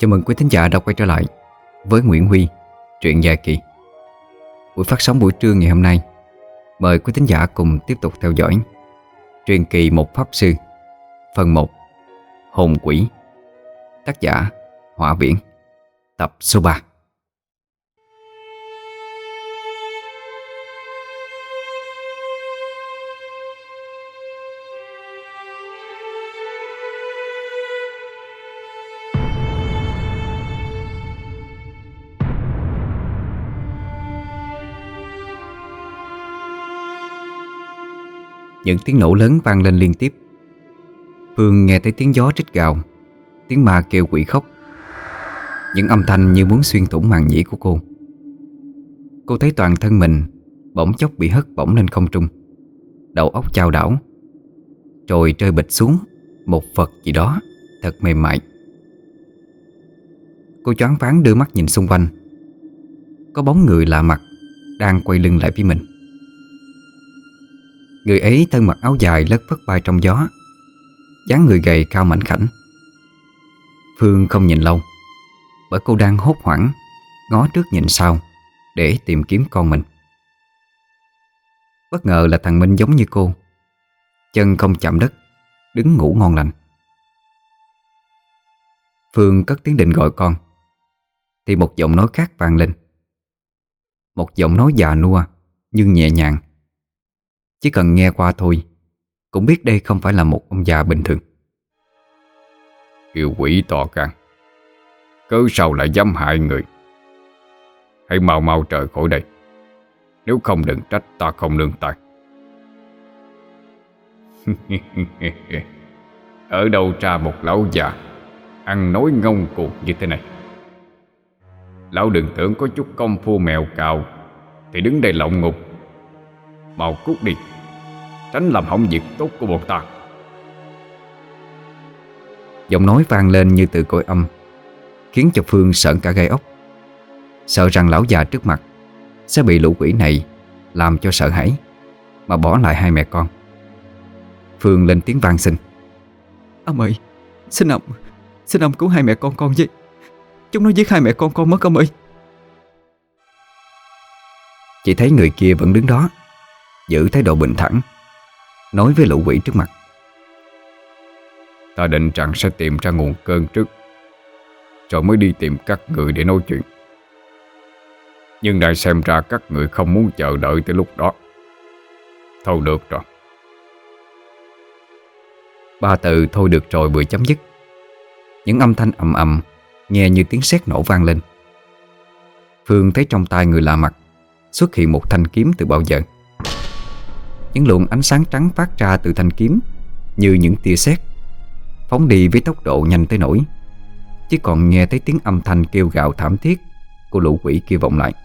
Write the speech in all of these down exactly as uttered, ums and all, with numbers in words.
Chào mừng quý thính giả đã quay trở lại với Nguyễn Huy, truyện dài kỳ. Buổi phát sóng buổi trưa ngày hôm nay, mời quý thính giả cùng tiếp tục theo dõi truyện kỳ Một Pháp Sư, phần một, Hồn Quỷ, tác giả Hỏa Viễn, tập số ba. Những tiếng nổ lớn vang lên liên tiếp. Phương nghe thấy tiếng gió rít gào, tiếng ma kêu quỷ khóc. Những âm thanh như muốn xuyên thủng màng nhĩ của cô. Cô thấy toàn thân mình bỗng chốc bị hất bổng lên không trung, đầu óc chao đảo, rồi rơi bịch xuống một vật gì đó thật mềm mại. Cô choáng váng đưa mắt nhìn xung quanh. Có bóng người lạ mặt đang quay lưng lại với mình. Người ấy thân mặc áo dài lất phất bay trong gió, dáng người gầy cao mảnh khảnh. Phương không nhìn lâu, bởi cô đang hốt hoảng ngó trước nhìn sau để tìm kiếm con mình. Bất ngờ là thằng Minh giống như cô, chân không chạm đất, đứng ngủ ngon lành. Phương cất tiếng định gọi con, thì một giọng nói khác vang lên. Một giọng nói già nua nhưng nhẹ nhàng. Chỉ cần nghe qua thôi cũng biết đây không phải là một ông già bình thường. Yêu quỷ to gan, cớ sao lại dám hại người? Hãy mau mau trời khỏi đây, nếu không đừng trách ta không nương tay. Ở đâu ra một lão già ăn nói ngông cuồng như thế này? Lão đừng tưởng có chút công phu mèo cào thì đứng đây lộng ngục. Mau cút đi, tránh làm hỏng việc tốt của bọn ta. Giọng nói vang lên như từ cõi âm, khiến cho Phương sợn cả gai ốc. Sợ rằng lão già trước mặt sẽ bị lũ quỷ này làm cho sợ hãi mà bỏ lại hai mẹ con. Phương lên tiếng van xin: Ông ơi, xin ông, xin ông cứu hai mẹ con con với. Chúng nó giết hai mẹ con con mất ông ơi. Chỉ thấy người kia vẫn đứng đó, giữ thái độ bình thản, nói với lũ quỷ trước mặt: Ta định rằng sẽ tìm ra nguồn cơn trước, rồi mới đi tìm các người để nói chuyện. Nhưng nay xem ra các người không muốn chờ đợi tới lúc đó. Thôi được rồi. Ba từ thôi được rồi vừa chấm dứt, những âm thanh ầm ầm nghe như tiếng sét nổ vang lên. Phương thấy trong tay người lạ mặt xuất hiện một thanh kiếm từ bao giờ. Những luồng ánh sáng trắng phát ra từ thanh kiếm như những tia sét, phóng đi với tốc độ nhanh tới nỗi chỉ còn nghe thấy tiếng âm thanh kêu gào thảm thiết của lũ quỷ kia vọng lại.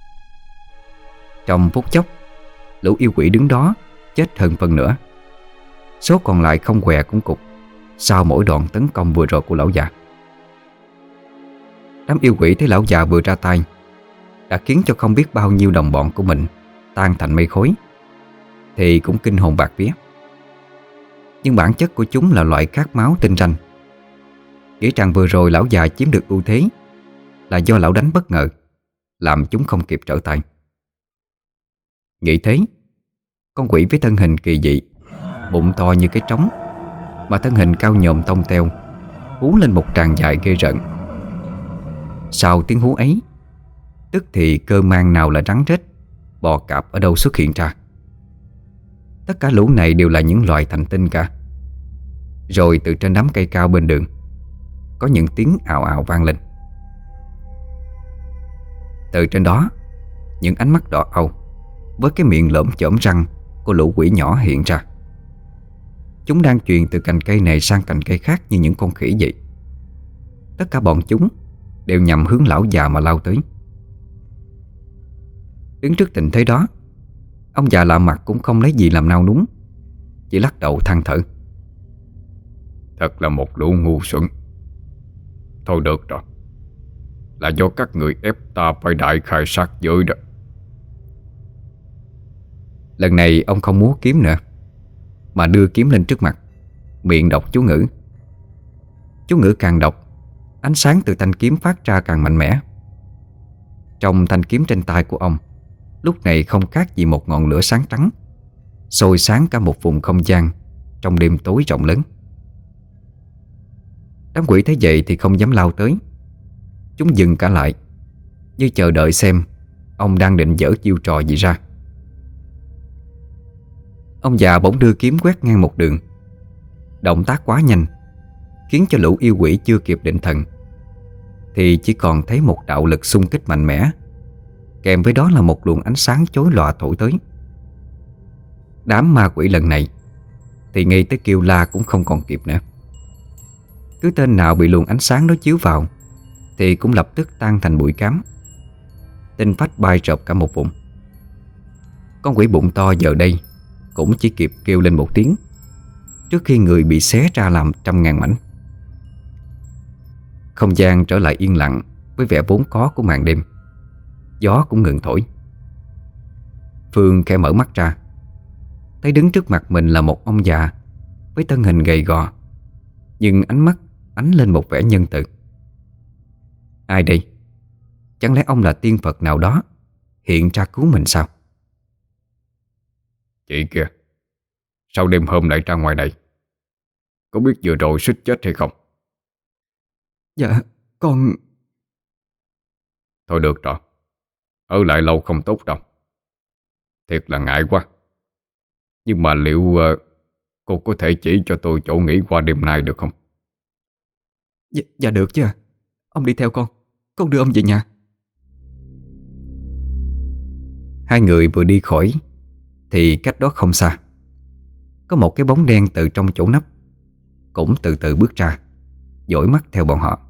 Trong phút chốc, lũ yêu quỷ đứng đó chết hơn phân nửa. Số còn lại không què cũng cục sau mỗi đòn tấn công vừa rồi của lão già. Đám yêu quỷ thấy lão già vừa ra tay đã khiến cho không biết bao nhiêu đồng bọn của mình tan thành mây khói, thì cũng kinh hồn bạt vía. Nhưng bản chất của chúng là loại khát máu tinh ranh, nghĩ rằng vừa rồi lão già chiếm được ưu thế là do lão đánh bất ngờ, làm chúng không kịp trở tay. Nghĩ thế, con quỷ với thân hình kỳ dị, bụng to như cái trống, mà thân hình cao nhồm tông teo, hú lên một tràng dài ghê rợn. Sau tiếng hú ấy, tức thì cơ mang nào là rắn rết, bò cạp ở đâu xuất hiện ra. Tất cả lũ này đều là những loài thành tinh cả. Rồi từ trên đám cây cao bên đường có những tiếng ào ào vang lên. Từ trên đó, những ánh mắt đỏ au với cái miệng lởm chởm răng của lũ quỷ nhỏ hiện ra. Chúng đang truyền từ cành cây này sang cành cây khác như những con khỉ vậy. Tất cả bọn chúng đều nhằm hướng lão già mà lao tới. Đứng trước tình thế đó, ông già lạ mặt cũng không lấy gì làm nao núng, chỉ lắc đầu than thở: Thật là một lũ ngu xuẩn. Thôi được rồi, là do các người ép ta phải đại khai sát giới đó. Lần này ông không múa kiếm nữa, mà đưa kiếm lên trước mặt, miệng đọc chú ngữ. Chú ngữ càng đọc Ánh sáng từ thanh kiếm phát ra càng mạnh mẽ. Trong thanh kiếm trên tay của ông lúc này không khác gì một ngọn lửa sáng trắng, soi sáng cả một vùng không gian trong đêm tối rộng lớn. Đám quỷ thấy vậy thì không dám lao tới. Chúng dừng cả lại, như chờ đợi xem ông đang định giở chiêu trò gì ra. Ông già bỗng đưa kiếm quét ngang một đường. Động tác quá nhanh, khiến cho lũ yêu quỷ chưa kịp định thần thì chỉ còn thấy một đạo lực xung kích mạnh mẽ, kèm với đó là một luồng ánh sáng chói lòa thổi tới. Đám ma quỷ lần này thì ngay tới kêu la cũng không còn kịp nữa. Cứ tên nào bị luồng ánh sáng đó chiếu vào thì cũng lập tức tan thành bụi cám, tinh phách bay rợp cả một vùng. Con quỷ bụng to giờ đây cũng chỉ kịp kêu lên một tiếng trước khi người bị xé ra làm trăm ngàn mảnh. Không gian trở lại yên lặng với vẻ vốn có của màn đêm. Gió cũng ngừng thổi. Phương khẽ mở mắt ra, thấy đứng trước mặt mình là một ông già với thân hình gầy gò, nhưng ánh mắt ánh lên một vẻ nhân từ. Ai đây? Chẳng lẽ ông là tiên Phật nào đó hiện ra cứu mình sao? Chị kìa, sao đêm hôm lại ra ngoài này? Có biết vừa rồi suýt chết hay không? Dạ con... Thôi được rồi, ở lại lâu không tốt đâu. Thiệt là ngại quá. Nhưng mà liệu uh, cô có thể chỉ cho tôi chỗ nghỉ qua đêm nay được không? Dạ, dạ được chứ. Ông đi theo con, con đưa ông về nhà. Hai người vừa đi khỏi thì cách đó không xa có một cái bóng đen từ trong chỗ nấp cũng từ từ bước ra, dõi mắt theo bọn họ.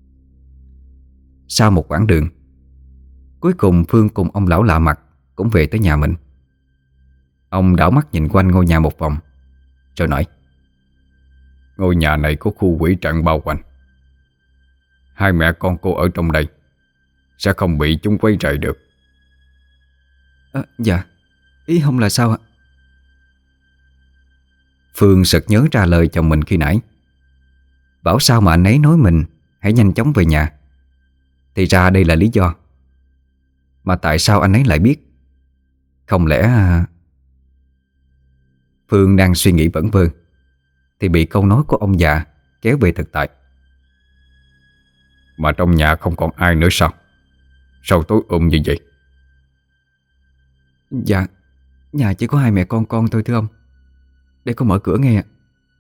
Sau một quãng đường, cuối cùng Phương cùng ông lão lạ mặt cũng về tới nhà mình. Ông đảo mắt nhìn quanh ngôi nhà một vòng rồi nói: Ngôi nhà này có khu quỷ trận bao quanh. Hai mẹ con cô ở trong đây sẽ không bị chúng quấy rầy được. À, dạ, ý không là sao ạ? Phương sực nhớ ra lời chồng mình khi nãy, bảo sao mà anh ấy nói mình hãy nhanh chóng về nhà. Thì ra đây là lý do. Mà tại sao anh ấy lại biết? Không lẽ... Phương đang suy nghĩ vẩn vơ thì bị câu nói của ông già kéo về thực tại. Mà trong nhà không còn ai nữa sao? Sao tối ôm như vậy? Dạ, nhà chỉ có hai mẹ con con thôi thưa ông. Để con mở cửa nghe ạ.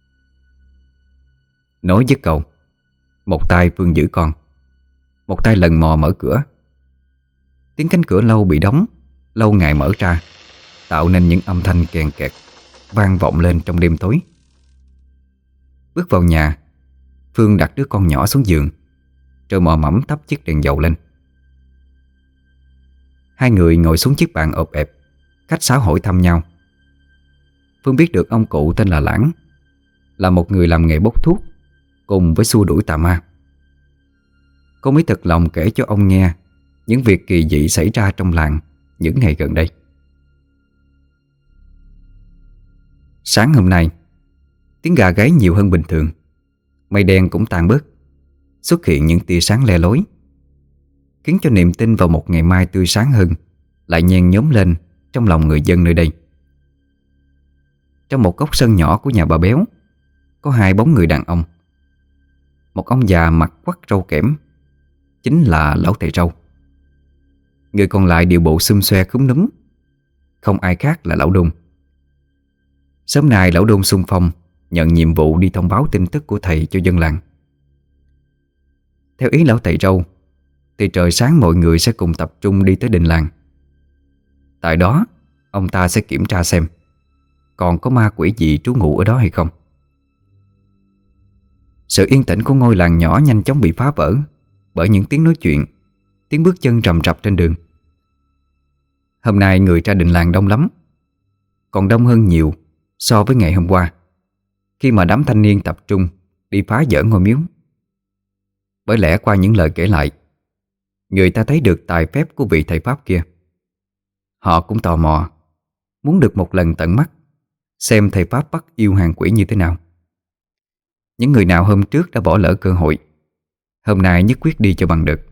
Nói dứt câu, một tay Phương giữ con, một tay lần mò mở cửa. Tiếng cánh cửa lâu bị đóng, lâu ngày mở ra, tạo nên những âm thanh kèn kẹt vang vọng lên trong đêm tối. Bước vào nhà, Phương đặt đứa con nhỏ xuống giường, rồi mò mẫm thắp chiếc đèn dầu lên. Hai người ngồi xuống chiếc bàn ộp ẹp, khách sáo hỏi thăm nhau. Phương biết được ông cụ tên là Lãng, là một người làm nghề bốc thuốc cùng với xua đuổi tà ma. Cô mới thật lòng kể cho ông nghe những việc kỳ dị xảy ra trong làng những ngày gần đây. Sáng hôm nay, tiếng gà gáy nhiều hơn bình thường. Mây đen cũng tan bớt, xuất hiện những tia sáng le lối, khiến cho niềm tin vào một ngày mai tươi sáng hơn lại nhen nhóm lên trong lòng người dân nơi đây. Trong một góc sân nhỏ của nhà bà Béo có hai bóng người đàn ông. Một ông già mặt quắt râu kẽm, chính là lão thầy râu. Người còn lại điệu bộ xum xoe khúm núm, không ai khác là lão Đôn. Sớm nay lão Đôn xung phong nhận nhiệm vụ đi thông báo tin tức của thầy cho dân làng. Theo ý lão thầy râu thì trời sáng mọi người sẽ cùng tập trung đi tới đình làng. Tại đó ông ta sẽ kiểm tra xem còn có ma quỷ gì trú ngụ ở đó hay không. Sự yên tĩnh của ngôi làng nhỏ nhanh chóng bị phá vỡ bởi những tiếng nói chuyện, tiếng bước chân rầm rập trên đường. Hôm nay người ra đình làng đông lắm, còn đông hơn nhiều so với ngày hôm qua, khi mà đám thanh niên tập trung đi phá vỡ ngôi miếu. Bởi lẽ qua những lời kể lại, người ta thấy được tài phép của vị thầy Pháp kia. Họ cũng tò mò, muốn được một lần tận mắt xem thầy Pháp bắt yêu hàng quỷ như thế nào. Những người nào hôm trước đã bỏ lỡ cơ hội Hôm nay nhất quyết đi cho bằng được.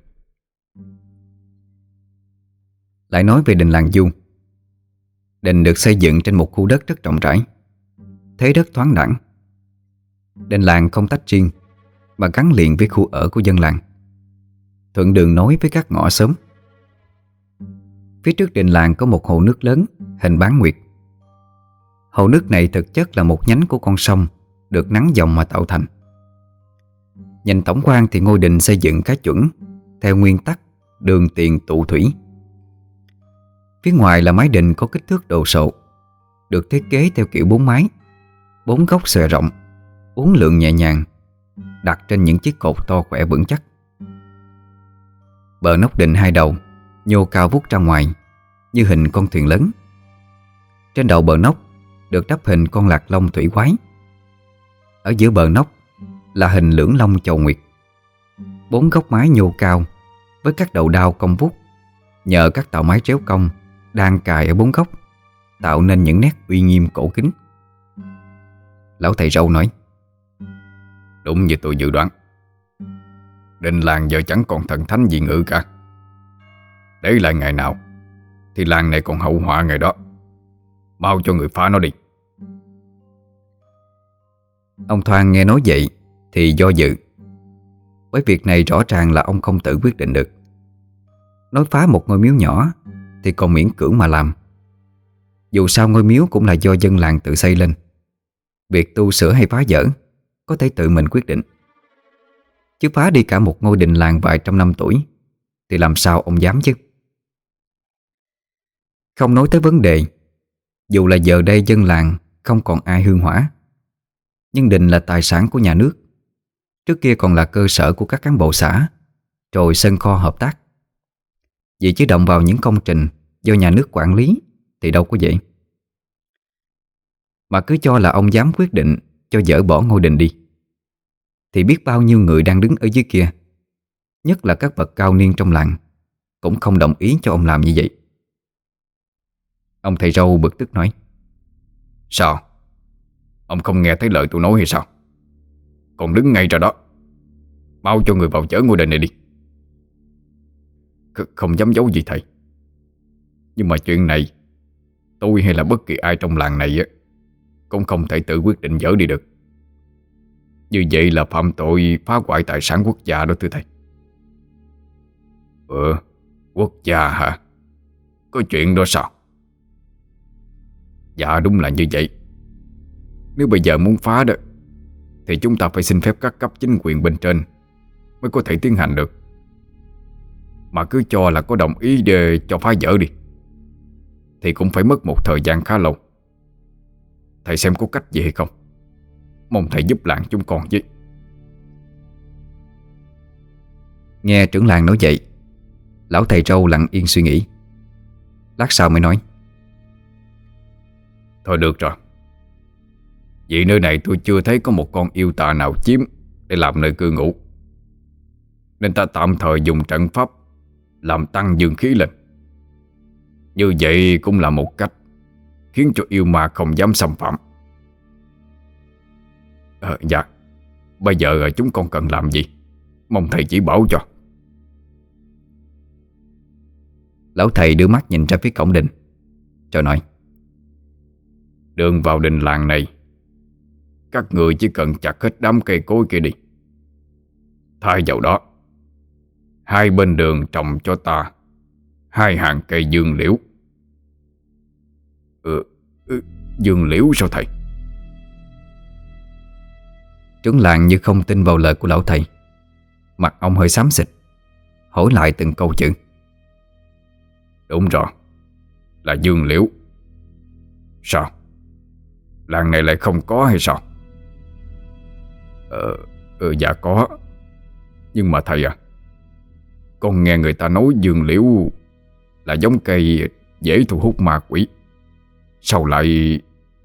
Lại nói về đình làng Du. Đình được xây dựng trên một khu đất rất rộng rãi, thế đất thoáng đãng. Đình làng không tách riêng mà gắn liền với khu ở của dân làng, thuận đường nối với các ngõ xóm. Phía trước đình làng có một hồ nước lớn hình bán nguyệt. Hồ nước này thực chất là một nhánh của con sông được nắn dòng mà tạo thành. Nhìn tổng quan thì ngôi đình xây dựng khá chuẩn theo nguyên tắc đường tiền tụ thủy. Phía ngoài là mái đình có kích thước đồ sộ, được thiết kế theo kiểu bốn mái, bốn góc xòe rộng, uốn lượn nhẹ nhàng, đặt trên những chiếc cột to khỏe vững chắc. Bờ nóc đình hai đầu nhô cao vút ra ngoài như hình con thuyền lớn. Trên đầu bờ nóc được đắp hình con lạc long thủy quái. Ở giữa bờ nóc là hình lưỡng long chầu nguyệt. Bốn góc mái nhô cao với các đầu đao cong vút, nhờ các tạo mái tréo cong đang cài ở bốn góc, tạo nên những nét uy nghiêm cổ kính. Lão thầy râu nói: Đúng như tôi dự đoán, đình làng giờ chẳng còn thần thánh gì ngự cả. Để lại ngày nào thì làng này còn hậu họa ngày đó. Bao cho người phá nó đi. Ông Thoan nghe nói vậy thì do dự, bởi việc này rõ ràng là ông không tự quyết định được. Nói phá một ngôi miếu nhỏ thì còn miễn cưỡng mà làm. Dù sao ngôi miếu cũng là do dân làng tự xây lên. Việc tu sửa hay phá dỡ có thể tự mình quyết định. Chứ phá đi cả một ngôi đình làng vài trăm năm tuổi thì làm sao ông dám chứ. Không nói tới vấn đề, dù là giờ đây dân làng không còn ai hương hỏa, nhưng đình là tài sản của nhà nước. Trước kia còn là cơ sở của các cán bộ xã, rồi sân kho hợp tác. Vì chứ động vào những công trình do nhà nước quản lý thì đâu có dễ. Mà cứ cho là ông dám quyết định cho dỡ bỏ ngôi đình đi, thì biết bao nhiêu người đang đứng ở dưới kia, nhất là các bậc cao niên trong làng, cũng không đồng ý cho ông làm như vậy. Ông thầy râu bực tức nói: Sao? Ông không nghe thấy lời tôi nói hay sao? Còn đứng ngay ra đó, bao cho người vào chở ngôi đền này đi. K Không dám giấu gì thầy, nhưng mà chuyện này tôi hay là bất kỳ ai trong làng này cũng không thể tự quyết định dỡ đi được. Như vậy là phạm tội phá hoại tài sản quốc gia đó thưa thầy. Ừ, quốc gia hả? Có chuyện đó sao? Dạ đúng là như vậy. Nếu bây giờ muốn phá đó thì chúng ta phải xin phép các cấp chính quyền bên trên mới có thể tiến hành được. Mà cứ cho là có đồng ý để cho phá dỡ đi thì cũng phải mất một thời gian khá lâu. Thầy xem có cách gì hay không, mong thầy giúp làng chúng con với. Nghe trưởng làng nói vậy, lão thầy râu lặng yên suy nghĩ. Lát sau mới nói: Thôi được rồi, vì nơi này tôi chưa thấy có một con yêu tà nào chiếm để làm nơi cư ngụ, nên ta tạm thời dùng trận pháp làm tăng dương khí lên. Như vậy cũng là một cách khiến cho yêu ma không dám xâm phạm. à, Dạ, bây giờ chúng con cần làm gì, mong thầy chỉ bảo cho. Lão thầy đưa mắt nhìn ra phía cổng đình, rồi nói: Đường vào đình làng này, các người chỉ cần chặt hết đám cây cối kia đi. Thay vào đó, hai bên đường trồng cho ta hai hàng cây dương liễu. Ừ, ừ dương liễu sao thầy? Trưởng làng như không tin vào lời của lão thầy. Mặt ông hơi xám xịt, hỏi lại từng câu chữ. Đúng rồi, là dương liễu. Sao? Làng này lại không có hay sao? Ờ, ừ, dạ có. Nhưng mà thầy à, con nghe người ta nói dương liễu là giống cây dễ thu hút ma quỷ. Sao lại...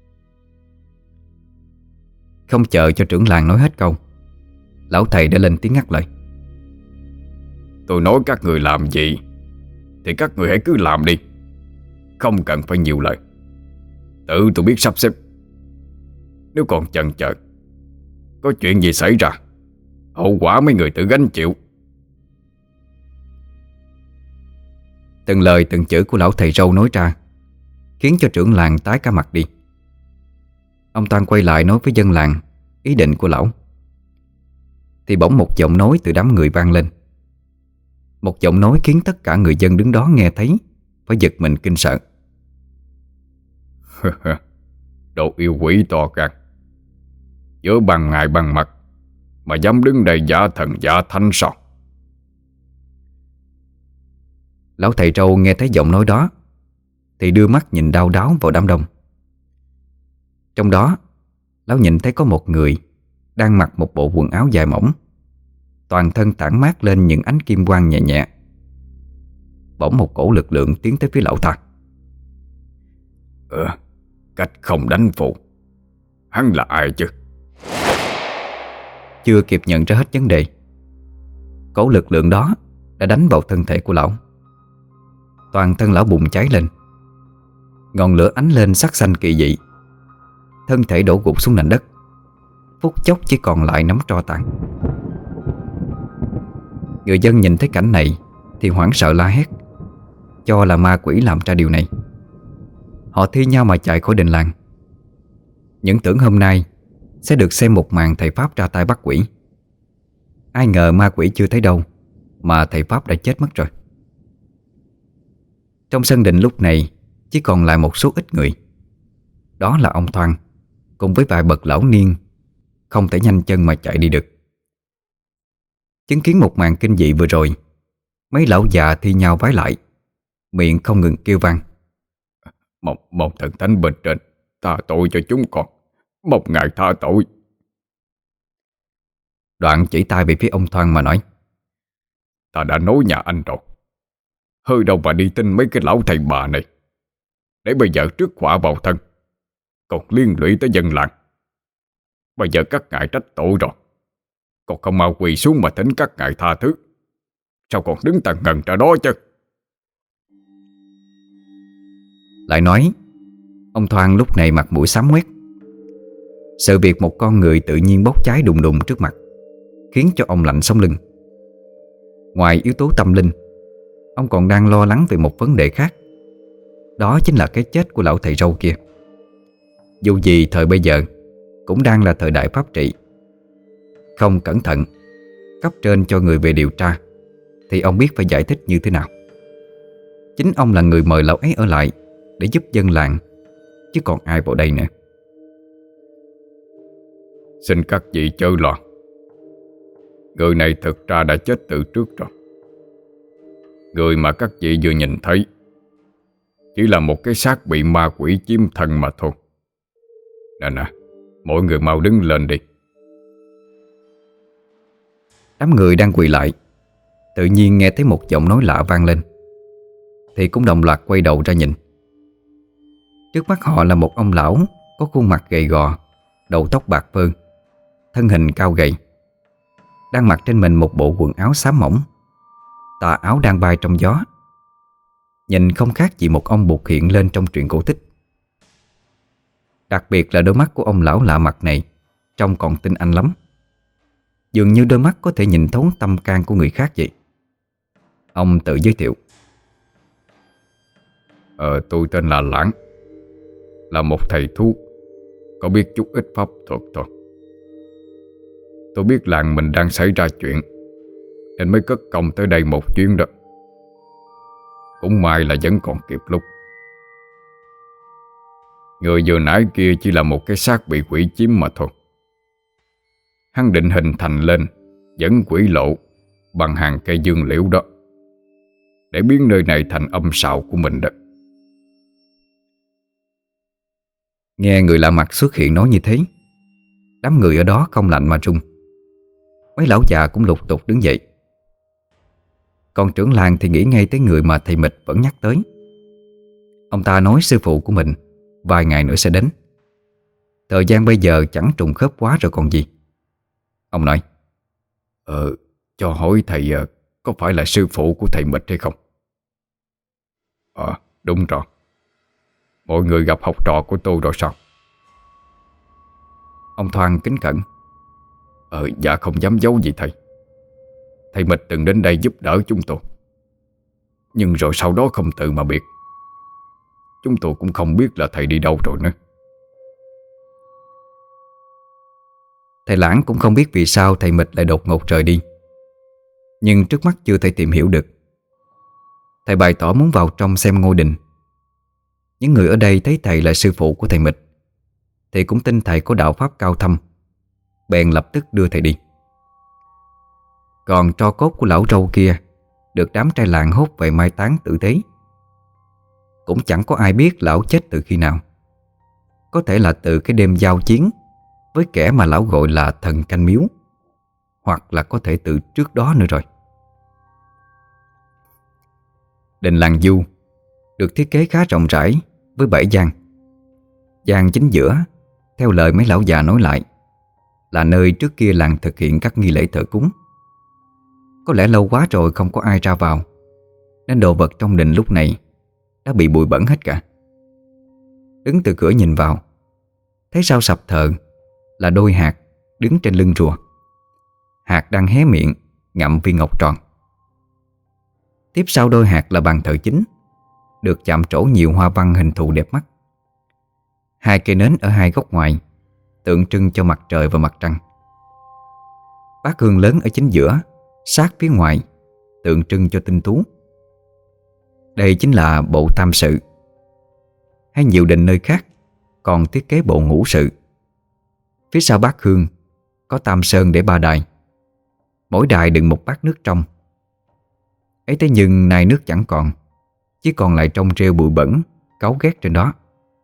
Không chờ cho trưởng làng nói hết câu, lão thầy đã lên tiếng ngắt lời: Tôi nói các người làm gì thì các người hãy cứ làm đi, không cần phải nhiều lời. Tự tôi biết sắp xếp. Nếu còn chần chờ, có chuyện gì xảy ra, hậu quả mấy người tự gánh chịu. Từng lời từng chữ của lão thầy râu nói ra khiến cho trưởng làng tái cả mặt đi. Ông Toan quay lại nói với dân làng ý định của lão, thì bỗng một giọng nói từ đám người vang lên. Một giọng nói khiến tất cả người dân đứng đó nghe thấy phải giật mình kinh sợ. Đồ yêu quỷ to gan, giữa ban ngày ban mặt mà dám đứng đây giả thần giả thánh sao? Lão thầy trâu nghe thấy giọng nói đó thì đưa mắt nhìn đau đáu vào đám đông. Trong đó, lão nhìn thấy có một người đang mặc một bộ quần áo dài mỏng, toàn thân tản mát lên những ánh kim quang nhẹ nhẹ. Bỗng một cổ lực lượng tiến tới phía lão ta. Ờ, cách không đánh phụ. Hắn là ai chứ? Chưa kịp nhận ra hết vấn đề, cổ lực lượng đó đã đánh vào thân thể của lão. Toàn thân lão bùng cháy lên, ngọn lửa ánh lên sắc xanh kỳ dị. Thân thể đổ gục xuống nền đất, phút chốc chỉ còn lại nắm tro tàn. Người dân nhìn thấy cảnh này thì hoảng sợ la hét, cho là ma quỷ làm ra điều này. Họ thi nhau mà chạy khỏi đình làng, những tưởng hôm nay sẽ được xem một màn thầy Pháp ra tay bắt quỷ. Ai ngờ ma quỷ chưa thấy đâu mà thầy Pháp đã chết mất rồi. Trong sân đình lúc này chỉ còn lại một số ít người. Đó là ông Thoan cùng với vài bậc lão niên không thể nhanh chân mà chạy đi được. Chứng kiến một màn kinh dị vừa rồi, mấy lão già thi nhau vái lại, miệng không ngừng kêu vang: Mong, mong thần thánh bên trên tha tội cho chúng con, mong ngài tha tội. Đoạn chỉ tay về phía ông Thoan mà nói: Ta đã nói nhà anh rồi, hơi đâu mà đi tin mấy cái lão thầy bà này, để bây giờ trước họa vào thân, còn liên lụy tới dân làng. Bây giờ các ngài trách tội rồi, còn không mau quỳ xuống mà thỉnh các ngài tha thứ, sao còn đứng tần ngần ra đó chứ? Lại nói, ông Thoan lúc này mặt mũi xám ngoét. Sự việc một con người tự nhiên bốc cháy đùng đùng trước mặt khiến cho ông lạnh sống lưng. Ngoài yếu tố tâm linh, ông còn đang lo lắng về một vấn đề khác. Đó chính là cái chết của lão thầy râu kia. Dù gì thời bây giờ cũng đang là thời đại pháp trị, không cẩn thận cấp trên cho người về điều tra thì ông biết phải giải thích như thế nào. Chính ông là người mời lão ấy ở lại để giúp dân làng, chứ còn ai vào đây nữa. Xin các vị chớ lo, người này thực ra đã chết từ trước rồi. Người mà các vị vừa nhìn thấy chỉ là một cái xác bị ma quỷ chiếm thân mà thôi. Nè nè, mọi người mau đứng lên đi. Đám người đang quỳ lại tự nhiên nghe thấy một giọng nói lạ vang lên, thì cũng đồng loạt quay đầu ra nhìn. Trước mắt họ là một ông lão có khuôn mặt gầy gò, đầu tóc bạc phơ, thân hình cao gầy, đang mặc trên mình một bộ quần áo xám mỏng. Tà áo đang bay trong gió, nhìn không khác gì một ông bụt hiện lên trong truyện cổ tích. Đặc biệt là đôi mắt của ông lão lạ mặt này trông còn tinh anh lắm, dường như đôi mắt có thể nhìn thấu tâm can của người khác vậy. Ông tự giới thiệu: Ờ, tôi tên là Lãng, là một thầy thuốc, có biết chút ít pháp thuật thôi. Tôi biết làng mình đang xảy ra chuyện nên mới cất công tới đây một chuyến đó. Cũng may là vẫn còn kịp lúc. Người vừa nãy kia chỉ là một cái xác bị quỷ chiếm mà thôi. Hắn định hình thành lên dẫn quỷ lộ bằng hàng cây dương liễu đó, để biến nơi này thành âm sào của mình đó. Nghe người lạ mặt xuất hiện nói như thế, đám người ở đó không lạnh mà run. Mấy lão già cũng lục tục đứng dậy. Còn trưởng làng thì nghĩ ngay tới người mà thầy Mịch vẫn nhắc tới. Ông ta nói sư phụ của mình vài ngày nữa sẽ đến. Thời gian bây giờ chẳng trùng khớp quá rồi còn gì. Ông nói: Ờ, cho hỏi thầy có phải là sư phụ của thầy Mịch hay không? Ờ, đúng rồi. Mọi người gặp học trò của tôi rồi sao? Ông Thoan kính cẩn: Ờ dạ không dám giấu gì thầy. Thầy Mịch từng đến đây giúp đỡ chúng tôi, nhưng rồi sau đó không tự mà biệt. Chúng tôi cũng không biết là thầy đi đâu rồi nữa. Thầy Lãng cũng không biết vì sao thầy Mịch lại đột ngột rời đi, nhưng trước mắt chưa thể tìm hiểu được. Thầy bày tỏ muốn vào trong xem ngôi đình. Những người ở đây thấy thầy là sư phụ của thầy Mịch thì cũng tin thầy có đạo pháp cao thâm, bèn lập tức đưa thầy đi. Còn tro cốt của lão râu kia được đám trai làng hốt về mai táng tử tế. Cũng chẳng có ai biết lão chết từ khi nào. Có thể là từ cái đêm giao chiến với kẻ mà lão gọi là thần canh miếu, hoặc là có thể từ trước đó nữa rồi. Đình làng Du được thiết kế khá rộng rãi với bảy gian. Gian chính giữa, theo lời mấy lão già nói lại, là nơi trước kia làng thực hiện các nghi lễ thờ cúng. Có lẽ lâu quá rồi không có ai ra vào, nên đồ vật trong đình lúc này đã bị bụi bẩn hết cả. Đứng từ cửa nhìn vào, thấy sau sập thờ là đôi hạt đứng trên lưng rùa. Hạt đang hé miệng ngậm viên ngọc tròn. Tiếp sau đôi hạt là bàn thờ chính, được chạm trổ nhiều hoa văn hình thù đẹp mắt. Hai cây nến ở hai góc ngoài tượng trưng cho mặt trời và mặt trăng. Bát hương lớn ở chính giữa, sát phía ngoài, tượng trưng cho tinh tú. Đây chính là bộ tam sự. Hay nhiều đình nơi khác còn thiết kế bộ ngũ sự. Phía sau bát hương có tam sơn để ba đài, mỗi đài đựng một bát nước trong. Ấy thế nhưng nay nước chẳng còn, chỉ còn lại trong rêu bụi bẩn cáu ghét trên đó.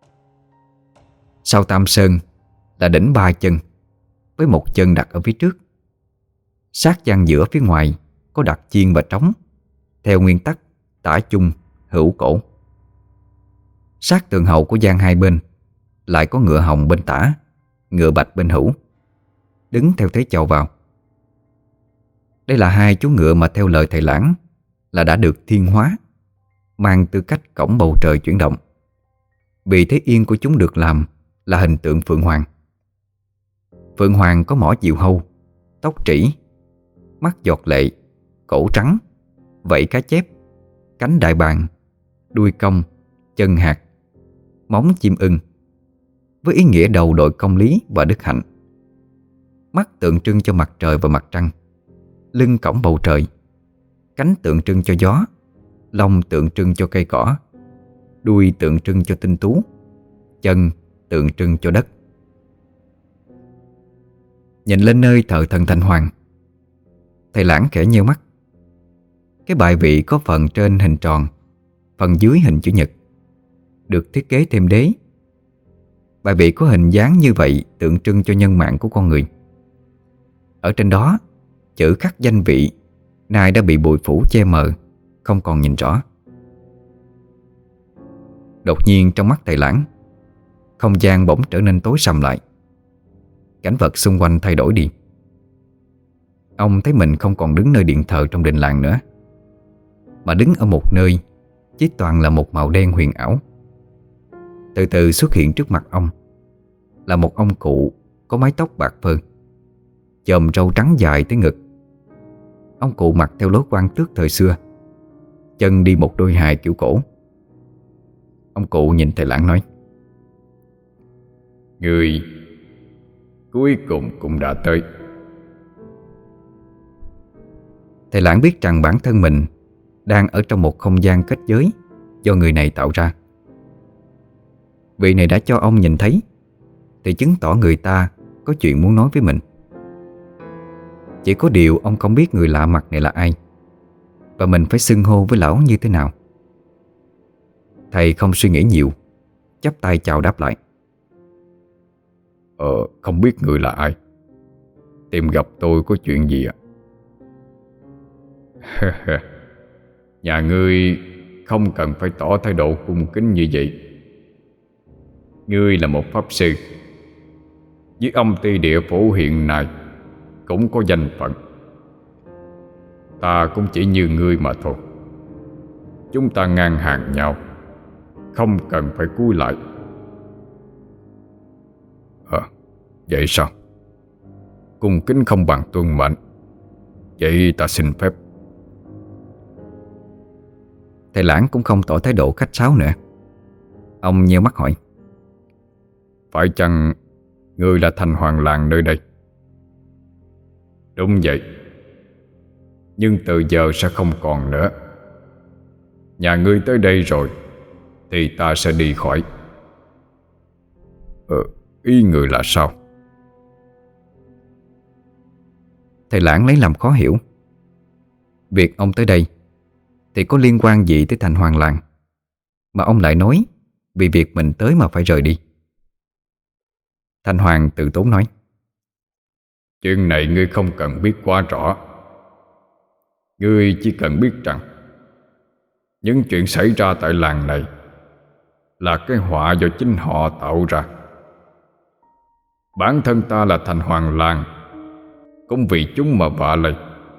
Sau tam sơn là đỉnh ba chân, với một chân đặt ở phía trước. Sát gian giữa phía ngoài có đặt chiên và trống, theo nguyên tắc tả chung hữu cổ. Sát tường hậu của gian hai bên lại có ngựa hồng bên tả, ngựa bạch bên hữu, đứng theo thế chầu vào. Đây là hai chú ngựa mà theo lời thầy Lãng là đã được thiên hóa, mang tư cách cổng bầu trời chuyển động. Vì thế yên của chúng được làm là hình tượng Phượng Hoàng. Phượng Hoàng có mỏ diều hâu, tóc trĩ, mắt giọt lệ, cổ trắng, vảy cá chép, cánh đại bàng, đuôi cong, chân hạt, móng chim ưng, với ý nghĩa đầu đội công lý và đức hạnh. Mắt tượng trưng cho mặt trời và mặt trăng, lưng cổng bầu trời, cánh tượng trưng cho gió, lông tượng trưng cho cây cỏ, đuôi tượng trưng cho tinh tú, chân tượng trưng cho đất. Nhìn lên nơi thờ thần Thành Hoàng, thầy Lãng khẽ nheo mắt. Cái bài vị có phần trên hình tròn, phần dưới hình chữ nhật, được thiết kế thêm đế. Bài vị có hình dáng như vậy tượng trưng cho nhân mạng của con người. Ở trên đó, chữ khắc danh vị nay đã bị bụi phủ che mờ, không còn nhìn rõ. Đột nhiên trong mắt thầy Lãng, không gian bỗng trở nên tối sầm lại. Cảnh vật xung quanh thay đổi đi. Ông thấy mình không còn đứng nơi điện thờ trong đình làng nữa, mà đứng ở một nơi chỉ toàn là một màu đen huyền ảo. Từ từ xuất hiện trước mặt ông là một ông cụ có mái tóc bạc phơ, chòm râu trắng dài tới ngực. Ông cụ mặc theo lối quan tước thời xưa, chân đi một đôi hài kiểu cổ. Ông cụ nhìn thầy Lãng nói: Người cuối cùng cũng đã tới. Thầy Lãng biết rằng bản thân mình đang ở trong một không gian kết giới do người này tạo ra. Vị này đã cho ông nhìn thấy thì chứng tỏ người ta có chuyện muốn nói với mình. Chỉ có điều ông không biết người lạ mặt này là ai, và mình phải xưng hô với lão như thế nào. Thầy không suy nghĩ nhiều, chắp tay chào đáp lại: Ờ, không biết người là ai, tìm gặp tôi có chuyện gì ạ? Nhà ngươi không cần phải tỏ thái độ cung kính như vậy. Ngươi là một pháp sư, với âm ty địa phủ hiện nay cũng có danh phận. Ta cũng chỉ như ngươi mà thôi. Chúng ta ngang hàng nhau, không cần phải cúi lại. Ờ, vậy sao? cung kính không bằng tuân mệnh. Vậy ta xin phép. Thầy Lãng cũng không tỏ thái độ khách sáo nữa. Ông nheo mắt hỏi: Phải chăng ngươi là thành hoàng làng nơi đây? Đúng vậy. Nhưng từ giờ sẽ không còn nữa. Nhà ngươi tới đây rồi thì ta sẽ đi khỏi. Ờ, ý người là sao? Thầy Lãng lấy làm khó hiểu. Việc ông tới đây thì có liên quan gì tới thành hoàng làng, mà ông lại nói vì việc mình tới mà phải rời đi? Thành Hoàng tự tốn nói: Chuyện này ngươi không cần biết quá rõ. Ngươi chỉ cần biết rằng những chuyện xảy ra tại làng này là cái họa do chính họ tạo ra. Bản thân ta là thành hoàng làng cũng vì chúng mà vạ lây.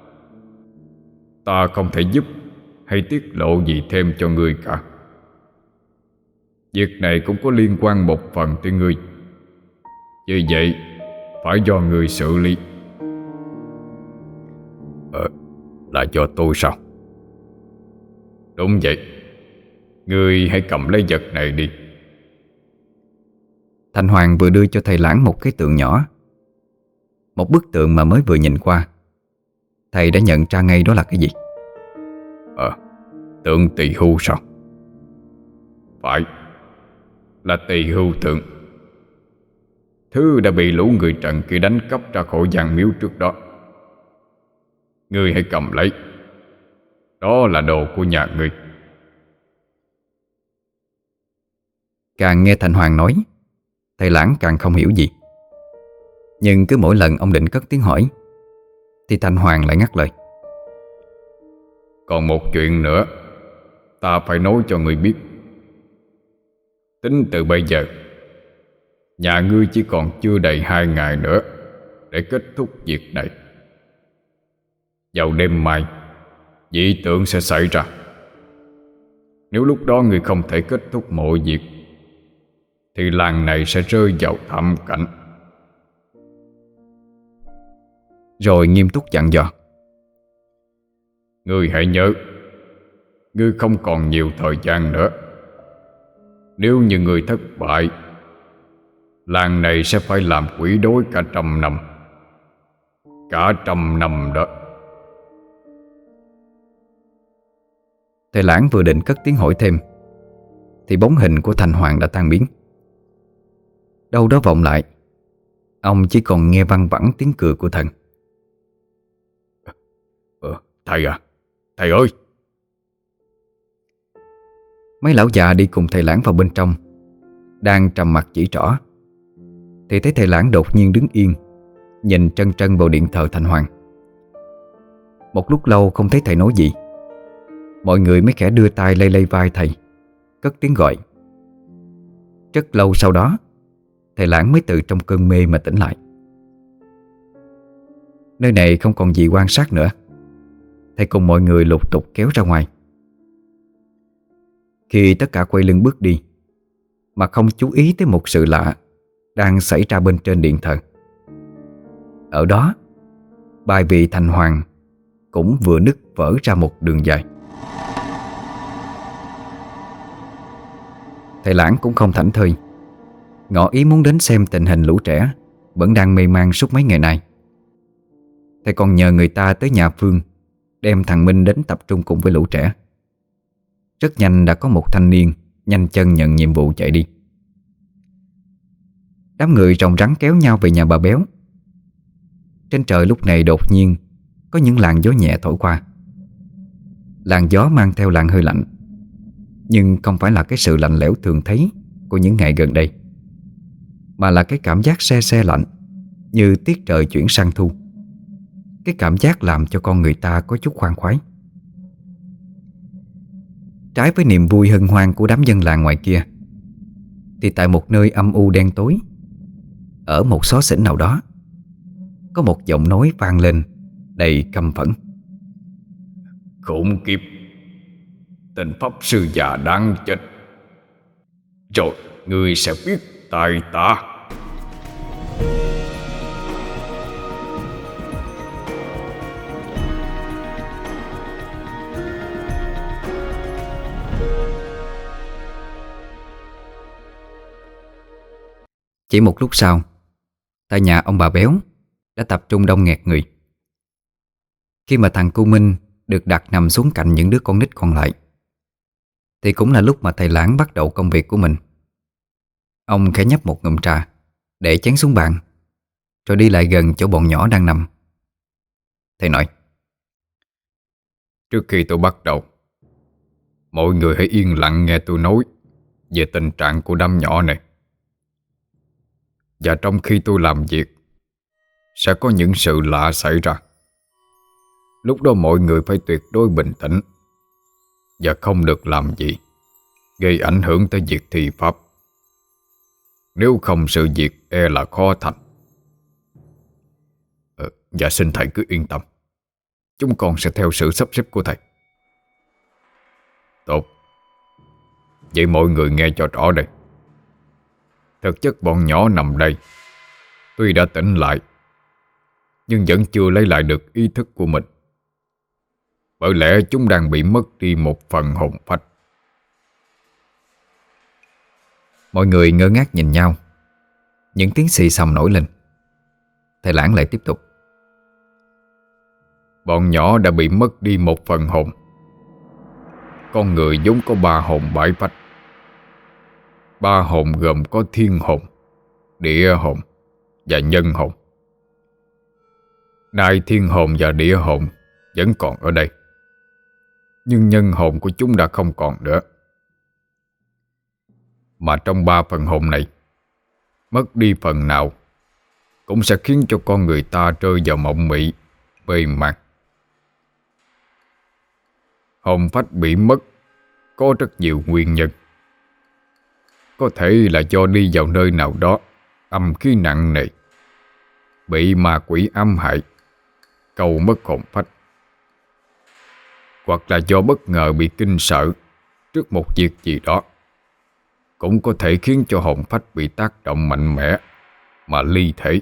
Ta không thể giúp hay tiết lộ gì thêm cho ngươi cả. Việc này cũng có liên quan một phần tới ngươi, vì vậy phải do ngươi xử lý. Ờ, là do tôi sao? Đúng vậy. Ngươi hãy cầm lấy vật này đi. Thành Hoàng vừa đưa cho thầy Lãng một cái tượng nhỏ. Một bức tượng mà mới vừa nhìn qua, thầy đã nhận ra ngay đó là cái gì. Ờ, tượng tỳ hưu sao? Phải, là tỳ hưu tượng. Thứ đã bị lũ người Trần kia đánh cắp ra khỏi gian miếu trước đó. Ngươi hãy cầm lấy. Đó là đồ của nhà ngươi. Càng nghe Thành Hoàng nói, thầy Lãng càng không hiểu gì. Nhưng cứ mỗi lần ông định cất tiếng hỏi thì Thành Hoàng lại ngắt lời: Còn một chuyện nữa ta phải nói cho ngươi biết. Tính từ bây giờ, nhà ngươi chỉ còn chưa đầy hai ngày nữa để kết thúc việc này. Vào đêm mai, dị tượng sẽ xảy ra. Nếu lúc đó ngươi không thể kết thúc mọi việc thì làng này sẽ rơi vào thảm cảnh. Rồi nghiêm túc dặn dò: Ngươi hãy nhớ, ngươi không còn nhiều thời gian nữa. Nếu như ngươi thất bại, làng này sẽ phải làm quỷ đối cả trăm năm. Cả trăm năm đó. Thầy Lãng vừa định cất tiếng hỏi thêm thì bóng hình của Thành Hoàng đã tan biến. Đâu đó vọng lại, ông chỉ còn nghe văng vẳng tiếng cười của thần. Ờ, thầy à, thầy ơi! Mấy lão già đi cùng thầy Lãng vào bên trong, đang trầm mặt chỉ trỏ, thì thấy thầy Lãng đột nhiên đứng yên, nhìn trân trân vào điện thờ Thành Hoàng. Một lúc lâu không thấy thầy nói gì, mọi người mới khẽ đưa tay lay lay vai thầy, cất tiếng gọi. Rất lâu sau đó, thầy Lãng mới từ trong cơn mê mà tỉnh lại. Nơi này không còn gì quan sát nữa, thầy cùng mọi người lục tục kéo ra ngoài. Khi tất cả quay lưng bước đi, mà không chú ý tới một sự lạ đang xảy ra bên trên điện thờ. Ở đó, bài vị Thành Hoàng cũng vừa nứt vỡ ra một đường dài. Thầy Lãng cũng không thảnh thơi, ngỏ ý muốn đến xem tình hình lũ trẻ vẫn đang mê man suốt mấy ngày nay. Thầy còn nhờ người ta tới nhà Phương đem thằng Minh đến tập trung cùng với lũ trẻ. Rất nhanh đã có một thanh niên nhanh chân nhận nhiệm vụ chạy đi. Đám người rồng rắn kéo nhau về nhà bà Béo. Trên trời lúc này đột nhiên có những làn gió nhẹ thổi qua. Làn gió mang theo làn hơi lạnh, nhưng không phải là cái sự lạnh lẽo thường thấy của những ngày gần đây, mà là cái cảm giác se se lạnh, như tiết trời chuyển sang thu. Cái cảm giác làm cho con người ta có chút khoan khoái. Trái với niềm vui hân hoan của đám dân làng ngoài kia, thì tại một nơi âm u đen tối, ở một xó xỉnh nào đó, có một giọng nói vang lên đầy căm phẫn. Khủng khiếp! Tên pháp sư già đáng chết! Rồi ngươi sẽ biết tại ta. Chỉ một lúc sau, tại nhà ông bà Béo đã tập trung đông nghẹt người. Khi mà thằng Cu Minh được đặt nằm xuống cạnh những đứa con nít còn lại, thì cũng là lúc mà thầy Lãng bắt đầu công việc của mình. Ông khẽ nhấp một ngụm trà, để chén xuống bàn, rồi đi lại gần chỗ bọn nhỏ đang nằm. Thầy nói: Trước khi tôi bắt đầu, mọi người hãy yên lặng nghe tôi nói về tình trạng của đám nhỏ này. Và trong khi tôi làm việc, sẽ có những sự lạ xảy ra. Lúc đó mọi người phải tuyệt đối bình tĩnh và không được làm gì gây ảnh hưởng tới việc thi pháp. Nếu không, sự việc e là khó thành. ờ, Và xin thầy cứ yên tâm, chúng con sẽ theo sự sắp xếp của thầy. Tốt. Vậy mọi người nghe cho rõ đây. Thực chất bọn nhỏ nằm đây tuy đã tỉnh lại, nhưng vẫn chưa lấy lại được ý thức của mình. Bởi lẽ chúng đang bị mất đi một phần hồn phách. Mọi người ngơ ngác nhìn nhau. Những tiếng xì xầm nổi lên. Thầy Lãng lại tiếp tục: Bọn nhỏ đã bị mất đi một phần hồn. Con người vốn có ba hồn bảy phách. Ba hồn gồm có thiên hồn, địa hồn và nhân hồn. Nay thiên hồn và địa hồn vẫn còn ở đây, nhưng nhân hồn của chúng đã không còn nữa. Mà trong ba phần hồn này, mất đi phần nào cũng sẽ khiến cho con người ta rơi vào mộng mị, mê man. Hồn phách bị mất có rất nhiều nguyên nhân. Có thể là do đi vào nơi nào đó âm khí nặng nề, bị ma quỷ ám hại, cầu mất hồn phách. Hoặc là do bất ngờ bị kinh sợ trước một việc gì đó, cũng có thể khiến cho hồn phách bị tác động mạnh mẽ mà ly thể.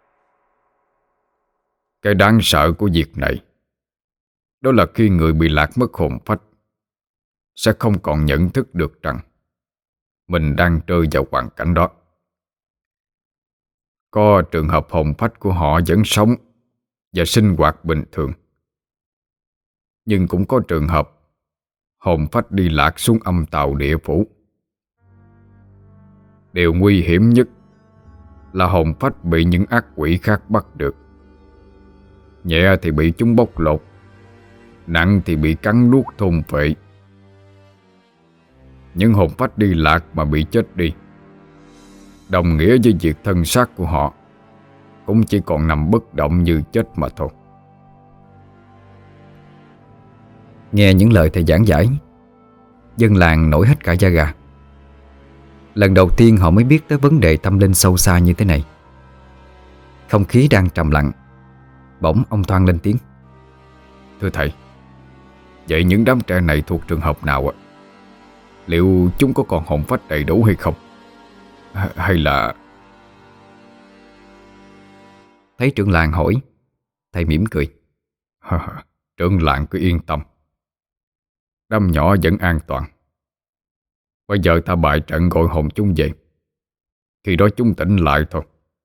Cái đáng sợ của việc này đó là khi người bị lạc mất hồn phách sẽ không còn nhận thức được rằng mình đang rơi vào hoàn cảnh đó. Có trường hợp hồn phách của họ vẫn sống và sinh hoạt bình thường, nhưng cũng có trường hợp hồn phách đi lạc xuống âm tào địa phủ. Điều nguy hiểm nhất là hồn phách bị những ác quỷ khác bắt được. Nhẹ thì bị chúng bóc lột, nặng thì bị cắn nuốt thôn phệ. Những hồn phách đi lạc mà bị chết đi đồng nghĩa với việc thân xác của họ cũng chỉ còn nằm bất động như chết mà thôi. Nghe những lời thầy giảng giải, dân làng nổi hết cả da gà. Lần đầu tiên họ mới biết tới vấn đề tâm linh sâu xa như thế này. Không khí đang trầm lặng, bỗng ông Thoan lên tiếng: Thưa thầy, vậy những đám trẻ này thuộc trường hợp nào ạ? Liệu chúng có còn hồn phách đầy đủ hay không? H- Hay là... Thấy trưởng làng hỏi, thầy mỉm cười: Trưởng làng cứ yên tâm, đám nhỏ vẫn an toàn. Bây giờ ta bại trận gọi hồn chúng về, khi đó chúng tỉnh lại thôi.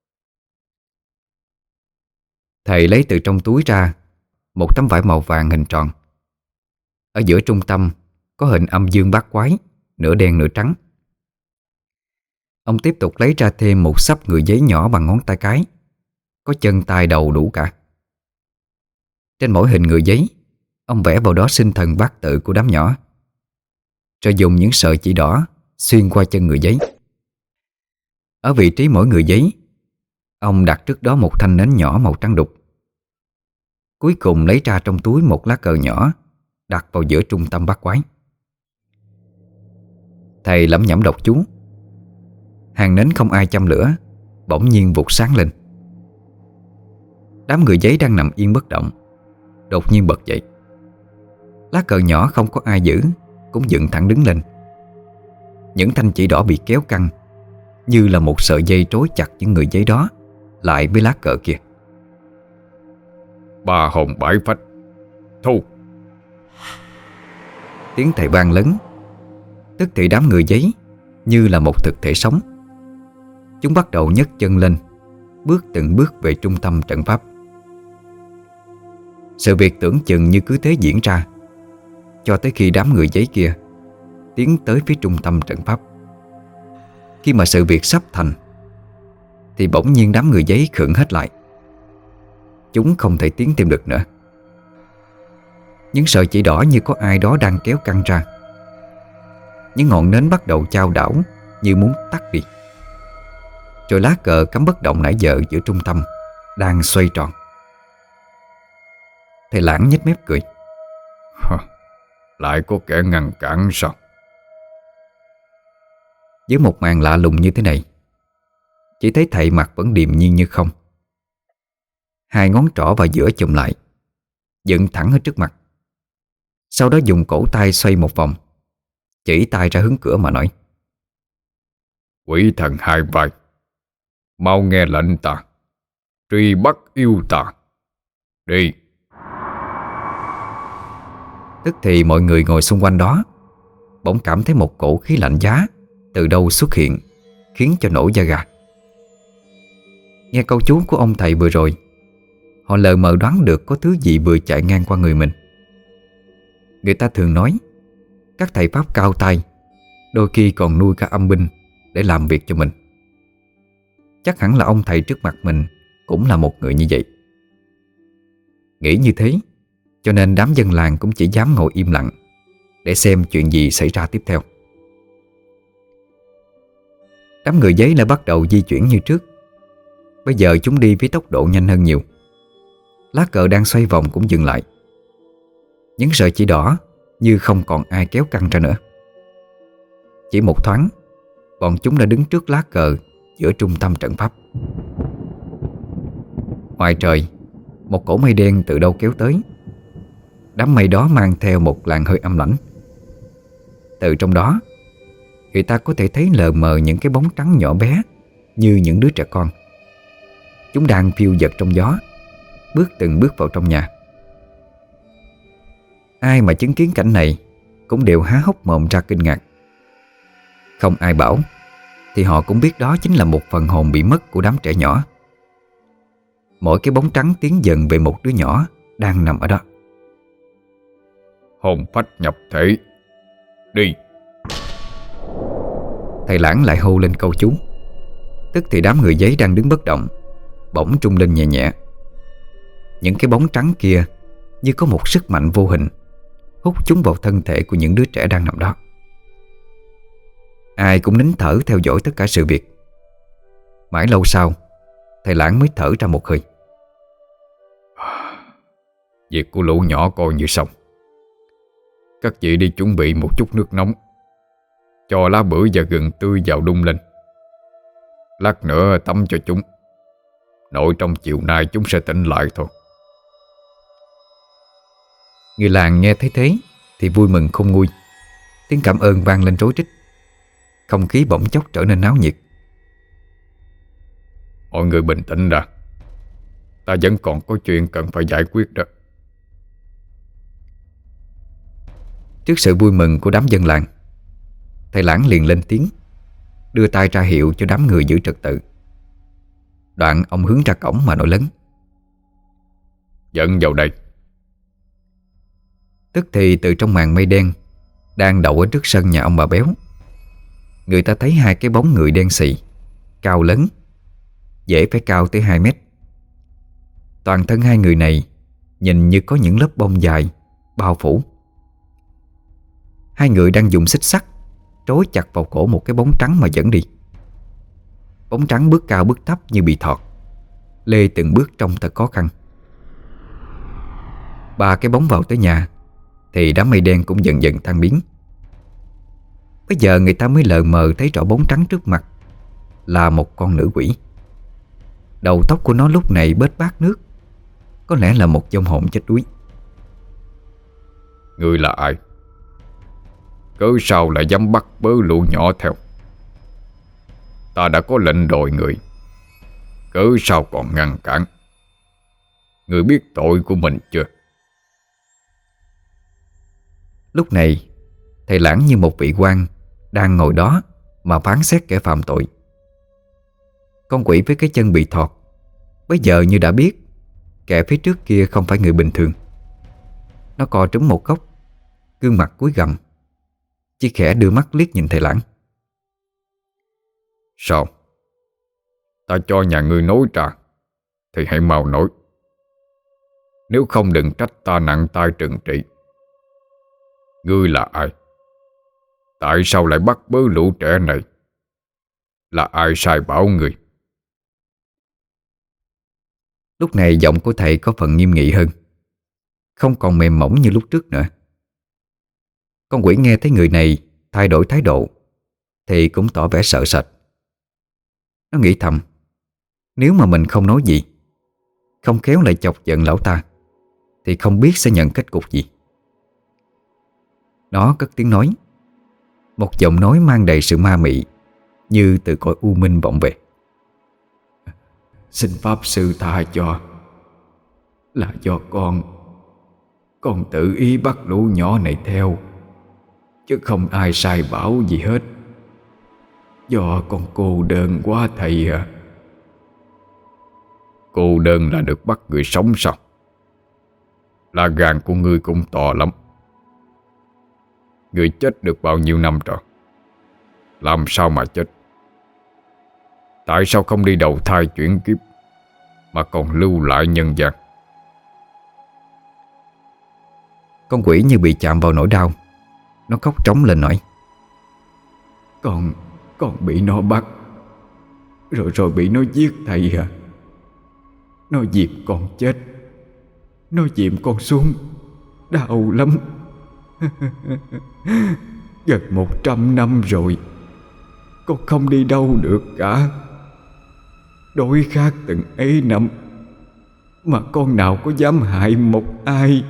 Thầy lấy từ trong túi ra một tấm vải màu vàng hình tròn. Ở giữa trung tâm có hình âm dương bát quái, nửa đen nửa trắng. Ông tiếp tục lấy ra thêm một xấp người giấy nhỏ bằng ngón tay cái, có chân tay đầu đủ cả. Trên mỗi hình người giấy, ông vẽ vào đó sinh thần bát tự của đám nhỏ, rồi dùng những sợi chỉ đỏ xuyên qua chân người giấy. Ở vị trí mỗi người giấy, ông đặt trước đó một thanh nến nhỏ màu trắng đục. Cuối cùng lấy ra trong túi một lá cờ nhỏ, đặt vào giữa trung tâm bát quái. Thầy lẩm nhẩm đọc chú. Hàng nến không ai châm lửa bỗng nhiên vụt sáng lên. Đám người giấy đang nằm yên bất động đột nhiên bật dậy. Lá cờ nhỏ không có ai giữ cũng dựng thẳng đứng lên. Những thanh chỉ đỏ bị kéo căng, như là một sợi dây trói chặt những người giấy đó lại với lá cờ kia. Ba hồn bãi phách, thu! Tiếng thầy vang lớn, tức thì đám người giấy như là một thực thể sống. chúng bắt đầu nhấc chân lên, bước từng bước về trung tâm trận pháp. Sự việc tưởng chừng như cứ thế diễn ra, cho tới khi đám người giấy kia tiến tới phía trung tâm trận pháp. Khi mà sự việc sắp thành thì bỗng nhiên đám người giấy khựng hết lại. Chúng không thể tiến thêm được nữa. Những sợi chỉ đỏ như có ai đó đang kéo căng ra. Những ngọn nến bắt đầu chao đảo như muốn tắt đi. Rồi lá cờ cắm bất động nãy giờ giữa trung tâm đang xoay tròn. Thầy Lãng nhếch mép cười. Lại có kẻ ngăn cản sao? Với một màn lạ lùng như thế này, chỉ thấy thầy mặt vẫn điềm nhiên như không. Hai ngón trỏ vào giữa chùm lại, dựng thẳng ở trước mặt. Sau đó dùng cổ tay xoay một vòng, chỉ tay ra hướng cửa mà nói: Quỷ thần hai vai, mau nghe lệnh ta, truy bắt yêu tà. Đi. Tức thì mọi người ngồi xung quanh đó bỗng cảm thấy một cổ khí lạnh giá từ đâu xuất hiện, khiến cho nổi da gà. Nghe câu chú của ông thầy vừa rồi, họ lờ mờ đoán được có thứ gì vừa chạy ngang qua người mình. Người ta thường nói các thầy pháp cao tay đôi khi còn nuôi cả âm binh để làm việc cho mình. Chắc hẳn là ông thầy trước mặt mình cũng là một người như vậy. Nghĩ như thế, cho nên đám dân làng cũng chỉ dám ngồi im lặng để xem chuyện gì xảy ra tiếp theo. Đám người giấy lại bắt đầu di chuyển như trước. Bây giờ chúng đi với tốc độ nhanh hơn nhiều. Lá cờ đang xoay vòng cũng dừng lại. Những sợi chỉ đỏ như không còn ai kéo căng ra nữa. Chỉ một thoáng, bọn chúng đã đứng trước lá cờ giữa trung tâm trận pháp. Ngoài trời, một cỗ mây đen từ đâu kéo tới. Đám mây đó mang theo một làn hơi âm lãnh. Từ trong đó, người ta có thể thấy lờ mờ những cái bóng trắng nhỏ bé như những đứa trẻ con. Chúng đang phiêu dật trong gió, bước từng bước vào trong nhà. Ai mà chứng kiến cảnh này cũng đều há hốc mồm ra kinh ngạc. Không ai bảo thì họ cũng biết đó chính là một phần hồn bị mất của đám trẻ nhỏ. Mỗi cái bóng trắng tiến dần về một đứa nhỏ đang nằm ở đó. Hồn phách nhập thể. Đi. Thầy Lãng lại hô lên câu chú. Tức thì đám người giấy đang đứng bất động bỗng trung lên nhẹ nhẹ. Những cái bóng trắng kia như có một sức mạnh vô hình hút chúng vào thân thể của những đứa trẻ đang nằm đó. Ai cũng nín thở theo dõi tất cả sự việc. Mãi lâu sau, thầy Lãng mới thở ra một hơi. Việc của lũ nhỏ coi như xong. Các chị đi chuẩn bị một chút nước nóng, cho lá bưởi và gừng tươi vào đun lên. Lát nữa tắm cho chúng. Nội trong chiều nay chúng sẽ tỉnh lại thôi. Người làng nghe thấy thế thì vui mừng không nguôi. Tiếng cảm ơn vang lên rối rít. Không khí bỗng chốc trở nên náo nhiệt. Mọi người bình tĩnh đã. Ta vẫn còn có chuyện cần phải giải quyết đó. Trước sự vui mừng của đám dân làng, thầy Lãng liền lên tiếng, đưa tay ra hiệu cho đám người giữ trật tự. Đoạn ông hướng ra cổng mà nói lớn: Dẫn vào đây. Tức thì từ trong màn mây đen đang đậu ở trước sân nhà ông bà Béo, người ta thấy hai cái bóng người đen xì, cao lớn, dễ phải cao tới hai mét. Toàn thân hai người này nhìn như có những lớp bông dài bao phủ. Hai người đang dùng xích sắt trói chặt vào cổ một cái bóng trắng mà dẫn đi. Bóng trắng bước cao bước thấp như bị thọt, lê từng bước trông thật khó khăn. Ba cái bóng vào tới nhà thì đám mây đen cũng dần dần tan biến. Bây giờ người ta mới lờ mờ thấy rõ bóng trắng trước mặt là một con nữ quỷ. Đầu tóc của nó lúc này bết bát nước, có lẽ là một vong hồn chết đuối. Ngươi là ai? Cớ sao lại dám bắt bớ lũ nhỏ theo? Ta đã có lệnh đòi người, cớ sao còn ngăn cản? Ngươi biết tội của mình chưa? Lúc này thầy Lãng như một vị quan đang ngồi đó mà phán xét kẻ phạm tội. Con quỷ với cái chân bị thọt bây giờ như đã biết kẻ phía trước kia không phải người bình thường. Nó co trúm một góc, gương mặt cúi gằm, chỉ khẽ đưa mắt liếc nhìn thầy Lãng. Sao? Ta cho nhà ngươi nói ra thì hãy mau nói. Nếu không đừng trách ta nặng tay trừng trị. Ngươi là ai? Tại sao lại bắt bớ lũ trẻ này? Là ai sai bảo ngươi? Lúc này giọng của thầy có phần nghiêm nghị hơn, không còn mềm mỏng như lúc trước nữa. Con quỷ nghe thấy người này thay đổi thái độ thì cũng tỏ vẻ sợ sệt. Nó nghĩ thầm, nếu mà mình không nói gì, không khéo lại chọc giận lão ta, thì không biết sẽ nhận kết cục gì. Nó cất tiếng nói, một giọng nói mang đầy sự ma mị, như từ cõi u minh vọng về. Xin Pháp Sư tha cho. Là do con Con tự ý bắt lũ nhỏ này theo, chứ không ai sai bảo gì hết. Do con cô đơn quá thầy à. Cô đơn là được bắt người sống sao? Là gan của ngươi cũng to lắm. Ngươi chết được bao nhiêu năm rồi? Làm sao mà chết? Tại sao không đi đầu thai chuyển kiếp mà còn lưu lại nhân gian? Con quỷ như bị chạm vào nỗi đau, nó khóc trống lên nói, Con Con bị nó bắt, Rồi rồi bị nó giết thầy à. Nó dìm con chết, Nó dìm con xuống, đau lắm. Gần một trăm năm rồi, con không đi đâu được cả. Đối khác từng ấy năm, mà con nào có dám hại một ai.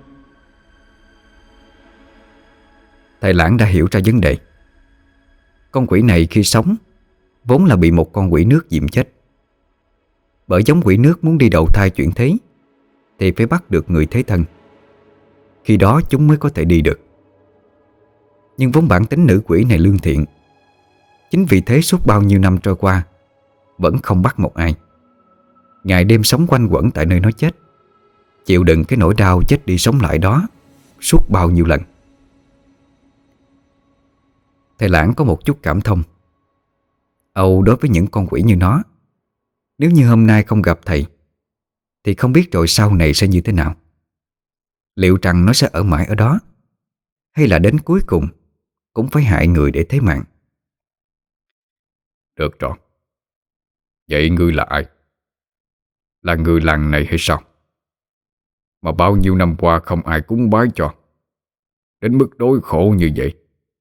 Thầy Lãng đã hiểu ra vấn đề. Con quỷ này khi sống vốn là bị một con quỷ nước dìm chết. Bởi giống quỷ nước muốn đi đầu thai chuyển thế thì phải bắt được người thế thân, khi đó chúng mới có thể đi được. Nhưng vốn bản tính nữ quỷ này lương thiện, chính vì thế suốt bao nhiêu năm trôi qua vẫn không bắt một ai. Ngày đêm sống quanh quẩn tại nơi nó chết, chịu đựng cái nỗi đau chết đi sống lại đó suốt bao nhiêu lần. Thầy Lãng có một chút cảm thông. Âu đối với những con quỷ như nó, nếu như hôm nay không gặp thầy thì không biết rồi sau này sẽ như thế nào. Liệu rằng nó sẽ ở mãi ở đó, hay là đến cuối cùng cũng phải hại người để thế mạng. Được rồi. Vậy ngươi là ai? Là người làng này hay sao? Mà bao nhiêu năm qua không ai cúng bái cho, đến mức đối khổ như vậy.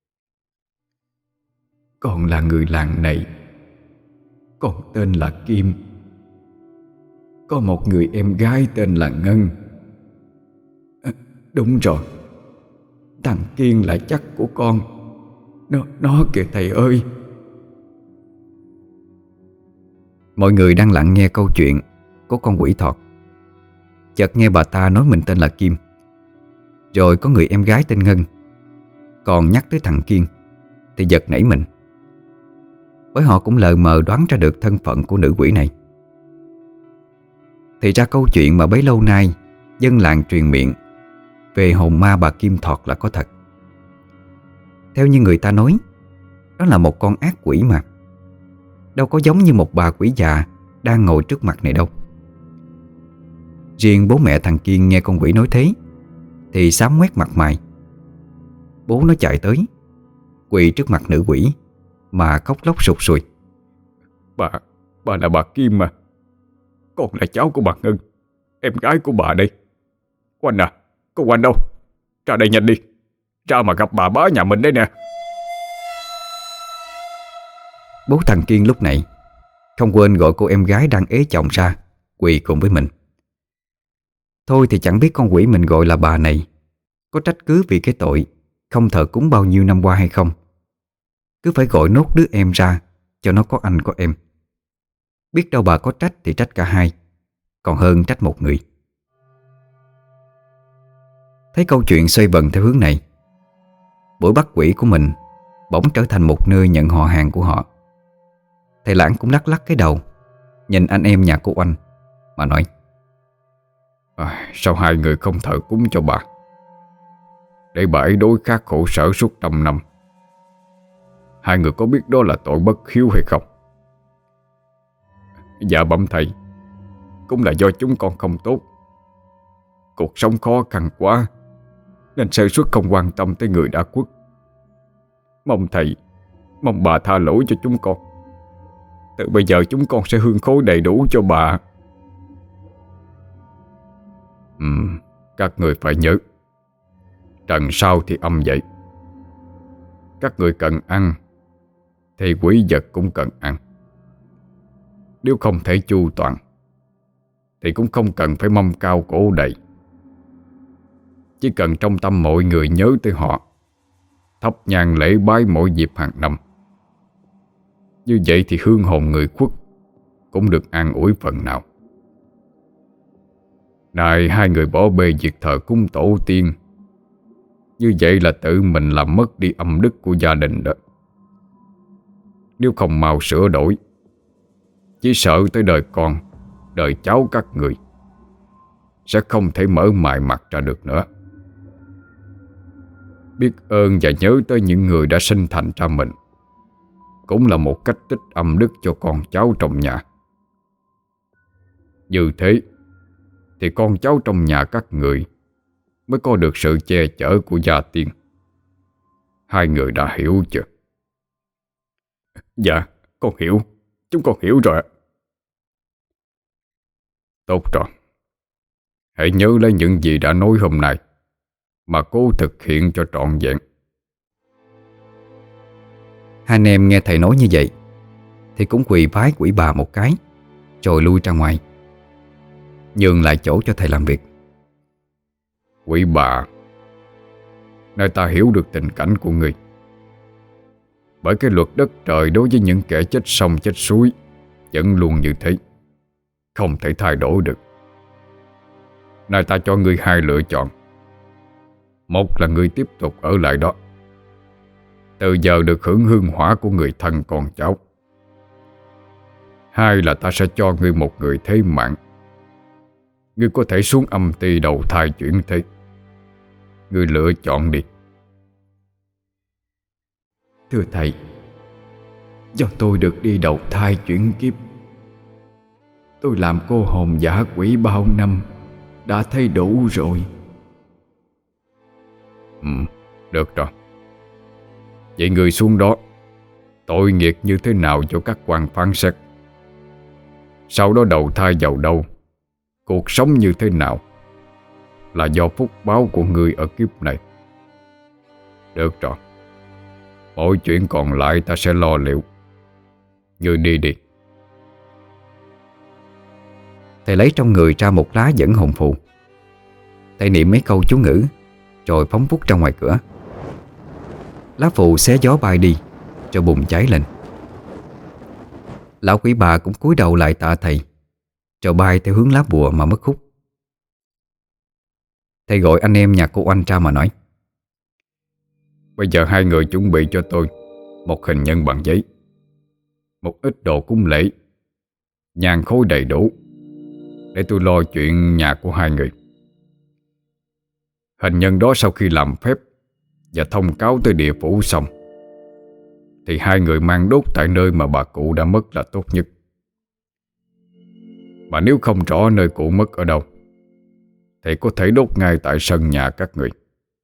Con là người làng này. Con tên là Kim. Có một người em gái tên là Ngân. À, đúng rồi, thằng Kiên là chắc của con. Nó, nó kìa thầy ơi. Mọi người đang lặng nghe câu chuyện của con quỷ thọt. Chợt nghe bà ta nói mình tên là Kim, rồi có người em gái tên Ngân, còn nhắc tới thằng Kiên thì giật nảy mình. Bởi họ cũng lờ mờ đoán ra được thân phận của nữ quỷ này. Thì ra câu chuyện mà bấy lâu nay dân làng truyền miệng về hồn ma bà Kim Thọt là có thật. Theo như người ta nói, đó là một con ác quỷ mà, đâu có giống như một bà quỷ già đang ngồi trước mặt này đâu. Riêng bố mẹ thằng Kiên nghe con quỷ nói thế thì xám ngoét mặt mày. Bố nó chạy tới, quỳ trước mặt nữ quỷ mà khóc lóc sụt sùi. Bà, bà là bà Kim mà. Con là cháu của bà Ngân, em gái của bà đây. Quanh à, cô Quanh đâu? Ra đây nhanh đi, ra mà gặp bà bá nhà mình đây nè. Bố thằng Kiên lúc này không quên gọi cô em gái đang ế chồng ra quỳ cùng với mình. Thôi thì chẳng biết con quỷ mình gọi là bà này có trách cứ vì cái tội không thờ cúng bao nhiêu năm qua hay không. Cứ phải gọi nốt đứa em ra cho nó có anh có em. Biết đâu bà có trách thì trách cả hai, còn hơn trách một người. Thấy câu chuyện xoay vần theo hướng này, buổi bắt quỷ của mình bỗng trở thành một nơi nhận họ hàng của họ. Thầy Lãng cũng lắc lắc cái đầu nhìn anh em nhà cô Oanh mà nói: à, Sao hai người không thờ cúng cho bà, để bà ấy đối khát khổ sở suốt trăm năm? Hai người có biết đó là tội bất hiếu hay không? Dạ bẩm thầy, cũng là do chúng con không tốt. Cuộc sống khó khăn quá nên sơ suất không quan tâm tới người đã khuất. Mong thầy, mong bà tha lỗi cho chúng con. Từ bây giờ chúng con sẽ hương khói đầy đủ cho bà. Ừ, các người phải nhớ, trần sao thì âm vậy. Các người cần ăn thì quỷ vật cũng cần ăn. Nếu không thể chu toàn thì cũng không cần phải mâm cao cổ đầy. Chỉ cần trong tâm mọi người nhớ tới họ, thắp nhang lễ bái mỗi dịp hàng năm. Như vậy thì hương hồn người khuất cũng được an ủi phần nào. Này hai người bỏ bê việc thờ cúng tổ tiên, như vậy là tự mình làm mất đi âm đức của gia đình đó. Nếu không mau sửa đổi, chỉ sợ tới đời con, đời cháu các người sẽ không thể mở mày mặt ra được nữa. Biết ơn và nhớ tới những người đã sinh thành ra mình cũng là một cách tích âm đức cho con cháu trong nhà. Như thế thì con cháu trong nhà các người mới có được sự che chở của gia tiên. Hai người đã hiểu chưa? Dạ, con hiểu. Chúng con hiểu rồi. Tốt rồi. Hãy nhớ lấy những gì đã nói hôm nay mà cố thực hiện cho trọn vẹn. Hai anh em nghe thầy nói như vậy thì cũng quỳ vái quỷ bà một cái, rồi lui ra ngoài, nhường lại chỗ cho thầy làm việc. Quỷ bà, nơi ta hiểu được tình cảnh của người. Bởi cái luật đất trời đối với những kẻ chết sông chết suối vẫn luôn như thế, không thể thay đổi được. Nơi ta cho ngươi hai lựa chọn. Một là ngươi tiếp tục ở lại đó, từ giờ được hưởng hương hỏa của người thân con cháu. Hai là ta sẽ cho ngươi một người thế mạng. Ngươi có thể xuống âm ty đầu thai chuyển thế. Ngươi lựa chọn đi. Thưa thầy, do tôi được đi đầu thai chuyển kiếp, tôi làm cô hồn dã quỷ bao năm đã thấy đủ rồi. Ừ, được rồi. Vậy người xuống đó, tội nghiệp như thế nào cho các quan phán xét. Sau đó đầu thai vào đâu, cuộc sống như thế nào, là do phúc báo của người ở kiếp này. Được rồi, mọi chuyện còn lại ta sẽ lo liệu. Ngươi đi đi. Thầy lấy trong người ra một lá dẫn hồn phù. Thầy niệm mấy câu chú ngữ rồi phóng vút ra ngoài cửa. Lá phù xé gió bay đi, rồi bùng cháy lên. Lão quỷ bà cũng cúi đầu lại tạ thầy, rồi bay theo hướng lá bùa mà mất hút. Thầy gọi anh em nhà cô Oanh ra mà nói: Bây giờ hai người chuẩn bị cho tôi một hình nhân bằng giấy, một ít đồ cúng lễ, nhang khối đầy đủ, để tôi lo chuyện nhà của hai người. Hình nhân đó sau khi làm phép và thông cáo tới địa phủ xong thì hai người mang đốt tại nơi mà bà cụ đã mất là tốt nhất. Mà nếu không rõ nơi cụ mất ở đâu thì có thể đốt ngay tại sân nhà các người.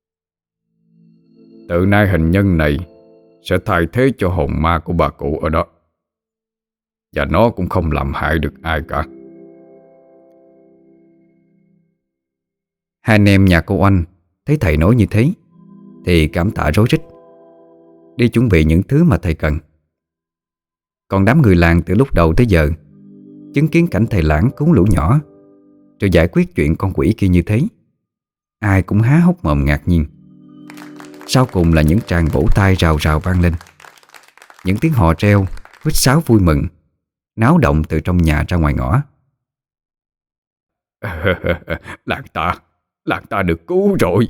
Từ nay hình nhân này sẽ thay thế cho hồn ma của bà cụ ở đó, và nó cũng không làm hại được ai cả. Hai anh em nhà cô Oanh thấy thầy nói như thế thì cảm tạ rối rít, đi chuẩn bị những thứ mà thầy cần. Còn đám người làng từ lúc đầu tới giờ chứng kiến cảnh thầy Lãng cứu lũ nhỏ rồi giải quyết chuyện con quỷ kia như thế, ai cũng há hốc mồm ngạc nhiên. Sau cùng là những tràng vỗ tay rào rào vang lên, những tiếng hò reo, huýt sáo vui mừng, náo động từ trong nhà ra ngoài ngõ. Làng ta, làng ta được cứu rồi.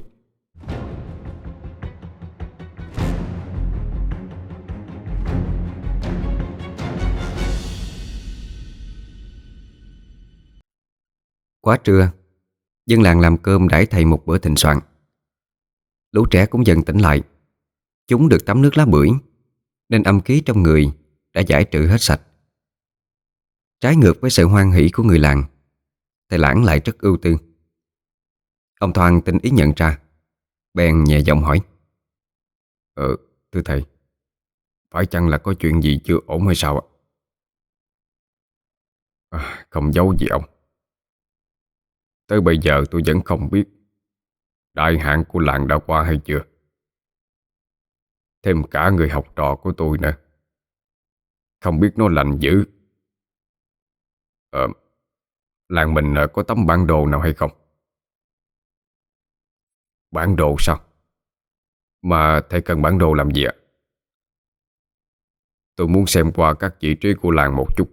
Quá trưa, dân làng làm cơm đãi thầy một bữa thịnh soạn. Lũ trẻ cũng dần tỉnh lại. Chúng được tắm nước lá bưởi nên âm khí trong người đã giải trừ hết sạch. Trái ngược với sự hoan hỷ của người làng, thầy Lãng lại rất ưu tư. Ông Thoan tinh ý nhận ra, bèn nhẹ giọng hỏi: Ờ, thưa thầy, phải chăng là có chuyện gì chưa ổn hay sao ạ? À, không giấu gì ông. Tới bây giờ tôi vẫn không biết đại hạn của làng đã qua hay chưa. Thêm cả người học trò của tôi nữa, không biết nó lành dữ. Ờ, làng mình có tấm bản đồ nào hay không? Bản đồ sao? Mà thầy cần bản đồ làm gì ạ? Tôi muốn xem qua các vị trí của làng một chút.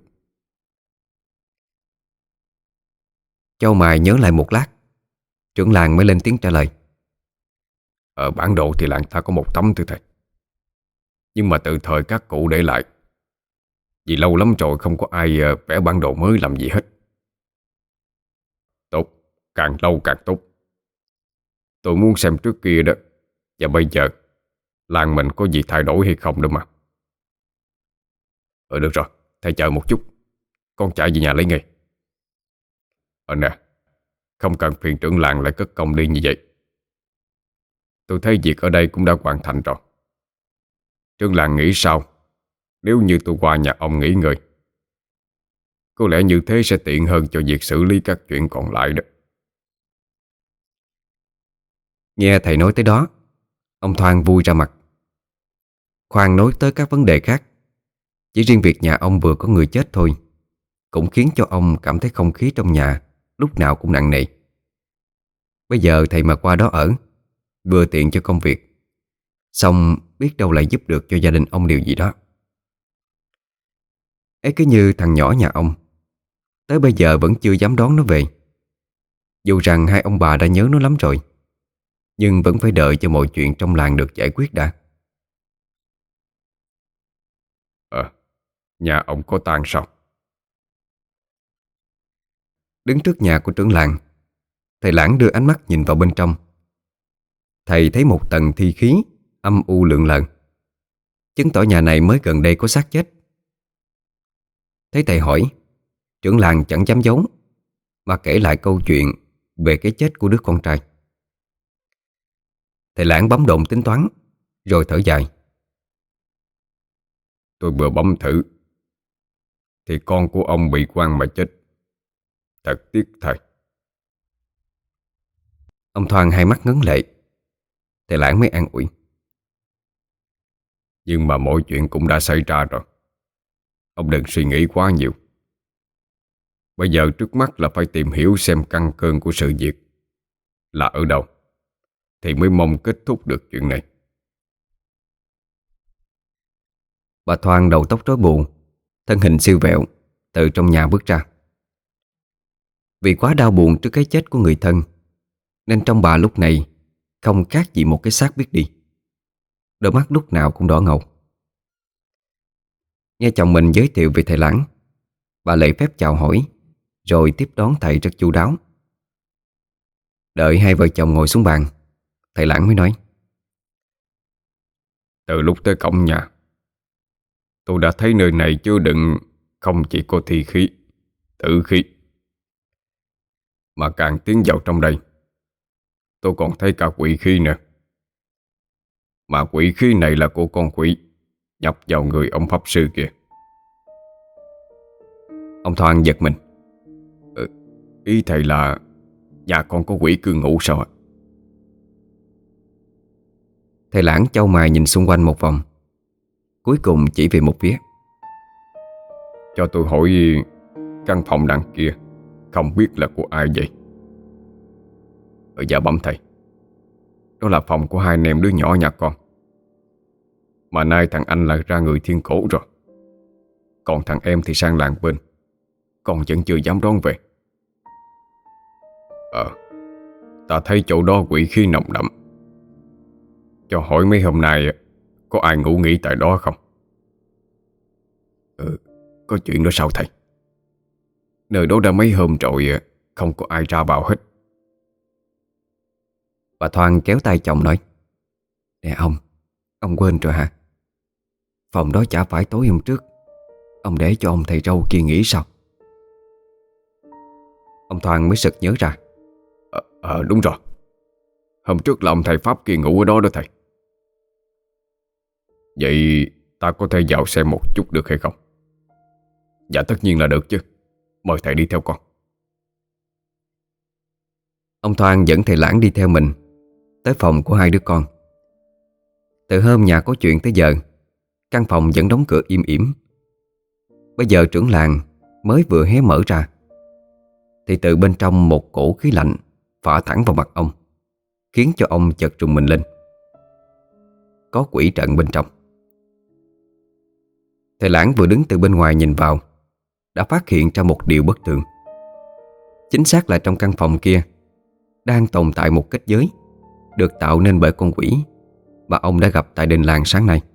Châu mày nhớ lại một lát, trưởng làng mới lên tiếng trả lời: Ở bản đồ thì làng ta có một tấm thưa thầy, nhưng mà từ thời các cụ để lại, vì lâu lắm rồi không có ai vẽ bản đồ mới làm gì hết. Tốt, càng lâu càng tốt. Tôi muốn xem trước kia đó, và bây giờ làng mình có gì thay đổi hay không nữa mà. Ờ được rồi, thầy chờ một chút, con chạy về nhà lấy ngay. Ờ nè, không cần phiền trưởng làng lại cất công đi như vậy. Tôi thấy việc ở đây cũng đã hoàn thành rồi. Trưởng làng nghĩ sao nếu như tôi qua nhà ông nghỉ ngơi? Có lẽ như thế sẽ tiện hơn cho việc xử lý các chuyện còn lại đó. Nghe thầy nói tới đó, ông Thoan vui ra mặt. Khoan nói tới các vấn đề khác, chỉ riêng việc nhà ông vừa có người chết thôi cũng khiến cho ông cảm thấy không khí trong nhà lúc nào cũng nặng nề. Bây giờ thầy mà qua đó ở, vừa tiện cho công việc, xong biết đâu lại giúp được cho gia đình ông điều gì đó. Ấy cứ như thằng nhỏ nhà ông, tới bây giờ vẫn chưa dám đón nó về. Dù rằng hai ông bà đã nhớ nó lắm rồi, nhưng vẫn phải đợi cho mọi chuyện trong làng được giải quyết đã. Ờ, nhà ông có tang sao? Đứng trước nhà của trưởng làng, thầy Lãng đưa ánh mắt nhìn vào bên trong. Thầy thấy một tầng thi khí âm u lượn lờ, chứng tỏ nhà này mới gần đây có xác chết. Thấy thầy hỏi, trưởng làng chẳng dám giấu, mà kể lại câu chuyện về cái chết của đứa con trai. Thầy Lãng bấm độn tính toán, rồi thở dài: Tôi vừa bấm thử thì con của ông bị quan mà chết. Thật tiếc thay. Ông Thoan hai mắt ngấn lệ. Thầy Lãng mới an ủi: Nhưng mà mọi chuyện cũng đã xảy ra rồi, ông đừng suy nghĩ quá nhiều. Bây giờ trước mắt là phải tìm hiểu xem căn cơ của sự việc là ở đâu, thì mới mong kết thúc được chuyện này. Bà Thoan đầu tóc rối bù, thân hình siêu vẹo, từ trong nhà bước ra. Vì quá đau buồn trước cái chết của người thân, nên trong bà lúc này không khác gì một cái xác biết đi. Đôi mắt lúc nào cũng đỏ ngầu. Nghe chồng mình giới thiệu về thầy Lãng, bà lễ phép chào hỏi, rồi tiếp đón thầy rất chu đáo. Đợi hai vợ chồng ngồi xuống bàn, thầy Lãng mới nói: Từ lúc tới cổng nhà, tôi đã thấy nơi này chứa đựng không chỉ có thi khí, tử khí, mà càng tiến vào trong đây, tôi còn thấy cả quỷ khí nữa. Mà quỷ khí này là của con quỷ nhập vào người ông pháp sư kìa. Ông Thoan giật mình: ừ, Ý thầy là nhà con có quỷ cư ngụ sao ạ? Thầy Lãng chau mày nhìn xung quanh một vòng, cuối cùng chỉ về một phía: Cho tôi hỏi, căn phòng đằng kia không biết là của ai vậy? Ừ, dạ bẩm thầy, đó là phòng của hai anh em đứa nhỏ nhà con. Mà nay thằng anh là ra người thiên cổ rồi, còn thằng em thì sang làng bên, con vẫn chưa dám đón về. Ờ, ta thấy chỗ đó quỷ khí nồng đậm. Cho hỏi mấy hôm nay có ai ngủ nghỉ tại đó không? Ừ, có chuyện đó sao thầy? Nơi đó đã mấy hôm rồi không có ai ra vào hết. Bà Thoan kéo tay chồng nói: Nè ông, ông quên rồi hả? Phòng đó chả phải tối hôm trước ông để cho ông thầy râu kia nghỉ sao? Ông Thoan mới sực nhớ ra. Ờ, ờ đúng rồi. Hôm trước là ông thầy Pháp kia ngủ ở đó đó thầy. Vậy ta có thể vào xem một chút được hay không? Dạ tất nhiên là được chứ. Mời thầy đi theo con. Ông Thoan dẫn thầy Lãng đi theo mình tới phòng của hai đứa con. Từ hôm nhà có chuyện tới giờ, căn phòng vẫn đóng cửa im ỉm. Bây giờ trưởng làng mới vừa hé mở ra, thì từ bên trong một cổ khí lạnh phả thẳng vào mặt ông, khiến cho ông chợt rùng mình lên. Có quỷ trận bên trong. Thầy Lãng vừa đứng từ bên ngoài nhìn vào, đã phát hiện ra một điều bất thường. Chính xác là trong căn phòng kia đang tồn tại một kết giới được tạo nên bởi con quỷ mà ông đã gặp tại đình làng sáng nay.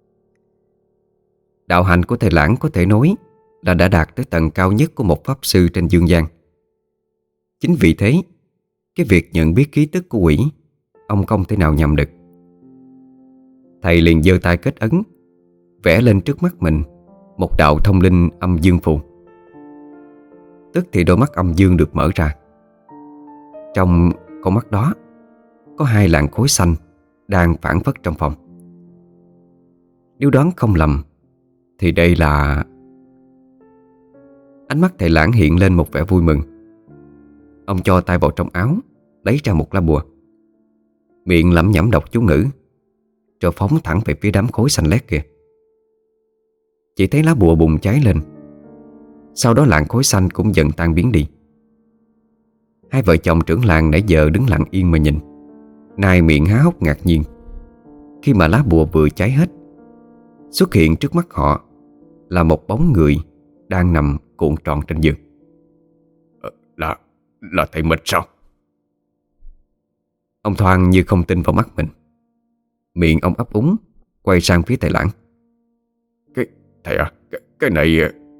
Đạo hành của thầy Lãng có thể nói là đã đạt tới tầng cao nhất của một pháp sư trên dương gian. Chính vì thế, cái việc nhận biết khí tức của quỷ, ông không thể nào nhầm được. Thầy liền giơ tay kết ấn, vẽ lên trước mắt mình một đạo thông linh âm dương phù. Tức thì đôi mắt âm dương được mở ra. Trong con mắt đó có hai làn khối xanh đang phảng phất trong phòng. Nếu đoán không lầm thì đây là... Ánh mắt thầy Lãng hiện lên một vẻ vui mừng. Ông cho tay vào trong áo, lấy ra một lá bùa, miệng lẩm nhẩm đọc chú ngữ, rồi phóng thẳng về phía đám khối xanh lét kia. Chỉ thấy lá bùa bùng cháy lên, sau đó làn khối xanh cũng dần tan biến đi. Hai vợ chồng trưởng làng nãy giờ đứng lặng yên mà nhìn, nay miệng há hốc ngạc nhiên khi mà lá bùa vừa cháy hết, xuất hiện trước mắt họ là một bóng người đang nằm cuộn tròn trên giường. ờ, Là là thầy Mịch sao? Ông Thoan như không tin vào mắt mình. Miệng ông ấp úng, quay sang phía thầy Lãng. Cái thầy à, cái, cái này...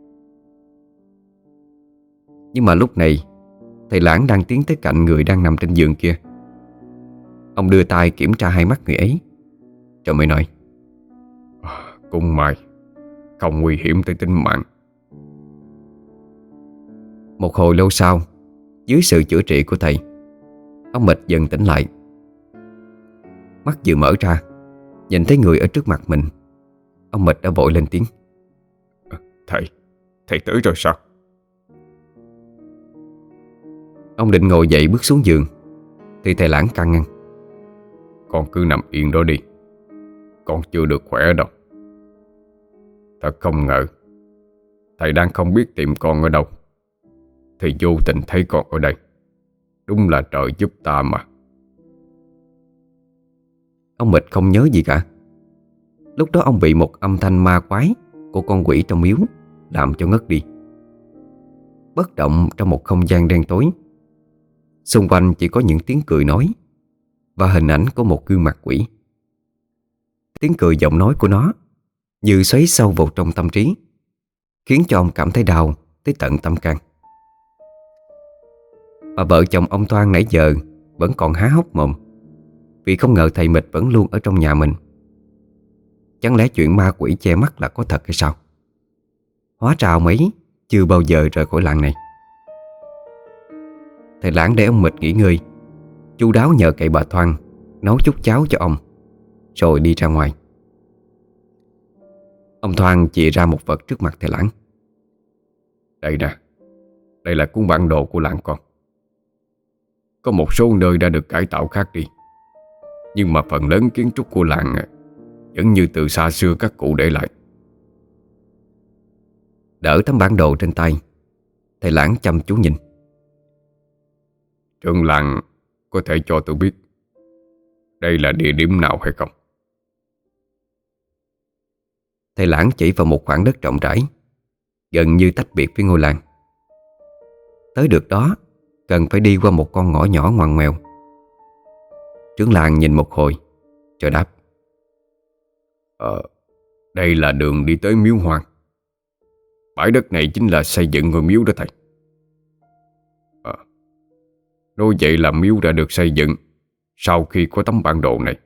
Nhưng mà lúc này thầy Lãng đang tiến tới cạnh người đang nằm trên giường kia. Ông đưa tay kiểm tra hai mắt người ấy, rồi mới nói: Cũng may không nguy hiểm tới tính mạng. Một hồi lâu sau, dưới sự chữa trị của thầy, ông Mịch dần tỉnh lại. Mắt vừa mở ra, nhìn thấy người ở trước mặt mình, ông Mịch đã vội lên tiếng: Thầy, thầy tới rồi sao? Ông định ngồi dậy bước xuống giường thì thầy Lãng can ngăn: Con cứ nằm yên đó đi. Con chưa được khỏe đâu. Thật không ngờ thầy đang không biết tìm con ở đâu thì vô tình thấy con ở đây. Đúng là trời giúp ta mà. Ông Mịch không nhớ gì cả. Lúc đó ông bị một âm thanh ma quái của con quỷ trong miếu làm cho ngất đi. Bất động trong một không gian đen tối, xung quanh chỉ có những tiếng cười nói và hình ảnh của một gương mặt quỷ. Tiếng cười giọng nói của nó như xoáy sâu vào trong tâm trí, khiến cho ông cảm thấy đau tới tận tâm can. Mà vợ chồng ông Thoan nãy giờ vẫn còn há hốc mồm, vì không ngờ thầy Mịch vẫn luôn ở trong nhà mình. Chẳng lẽ chuyện ma quỷ che mắt là có thật hay sao? Hóa ra ông ấy chưa bao giờ rời khỏi làng này. Thầy Lãng để ông Mịch nghỉ ngơi, chu đáo nhờ cậy bà Thoan nấu chút cháo cho ông, rồi đi ra ngoài. Ông Thoan chìa ra một vật trước mặt thầy Lãng. Đây nè, đây là cuốn bản đồ của làng con. Có một số nơi đã được cải tạo khác đi, nhưng mà phần lớn kiến trúc của làng vẫn như từ xa xưa các cụ để lại. Đỡ tấm bản đồ trên tay, thầy Lãng chăm chú nhìn. Trưởng làng có thể cho tôi biết đây là địa điểm nào hay không? Thầy Lãng chỉ vào một khoảng đất rộng rãi, gần như tách biệt với ngôi làng. Tới được đó cần phải đi qua một con ngõ nhỏ ngoằn ngoèo. Trưởng làng nhìn một hồi rồi đáp: Ờ, đây là đường đi tới miếu hoang. Bãi đất này chính là xây dựng ngôi miếu đó thầy. Ờ, Nói vậy là miếu đã được xây dựng sau khi có tấm bản đồ này.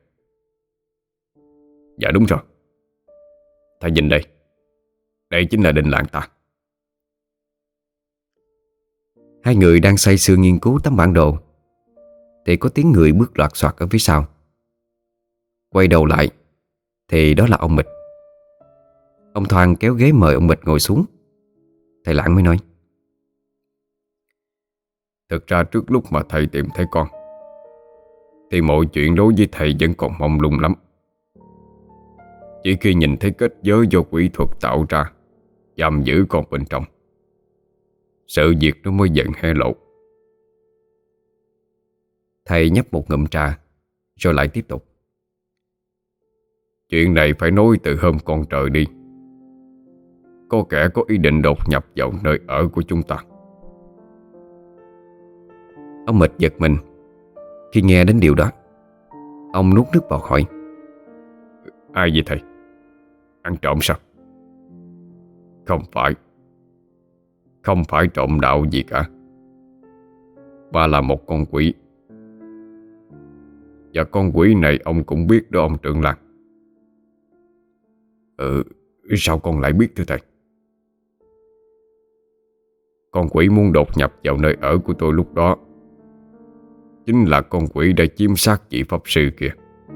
Dạ đúng rồi. Thầy nhìn đây, đây chính là đình làng ta. Hai người đang say sưa nghiên cứu tấm bản đồ thì có tiếng người bước loạt soạt ở phía sau. Quay đầu lại thì đó là ông Mịch. Ông Thoan kéo ghế mời ông Mịch ngồi xuống. Thầy Lãng mới nói: Thực ra trước lúc mà thầy tìm thấy con thì mọi chuyện đối với thầy vẫn còn mông lung lắm. Chỉ khi nhìn thấy kết giới do quỷ thuật tạo ra giam giữ con bên trong, sự việc nó mới dần hé lộ. Thầy nhấp một ngụm trà rồi lại tiếp tục: Chuyện này phải nói từ hôm con trời đi. Có kẻ có ý định đột nhập vào nơi ở của chúng ta. Ông Mịch giật mình khi nghe đến điều đó. Ông nuốt nước bọt hỏi: Ai vậy thầy? Ăn trộm sao? Không phải. Không phải trộm đạo gì cả, mà là một con quỷ. Và con quỷ này ông cũng biết đó ông trưởng làng. Ừ, sao con lại biết thưa thầy? Con quỷ muốn đột nhập vào nơi ở của tôi lúc đó chính là con quỷ đã chiếm xác vị pháp sư kia.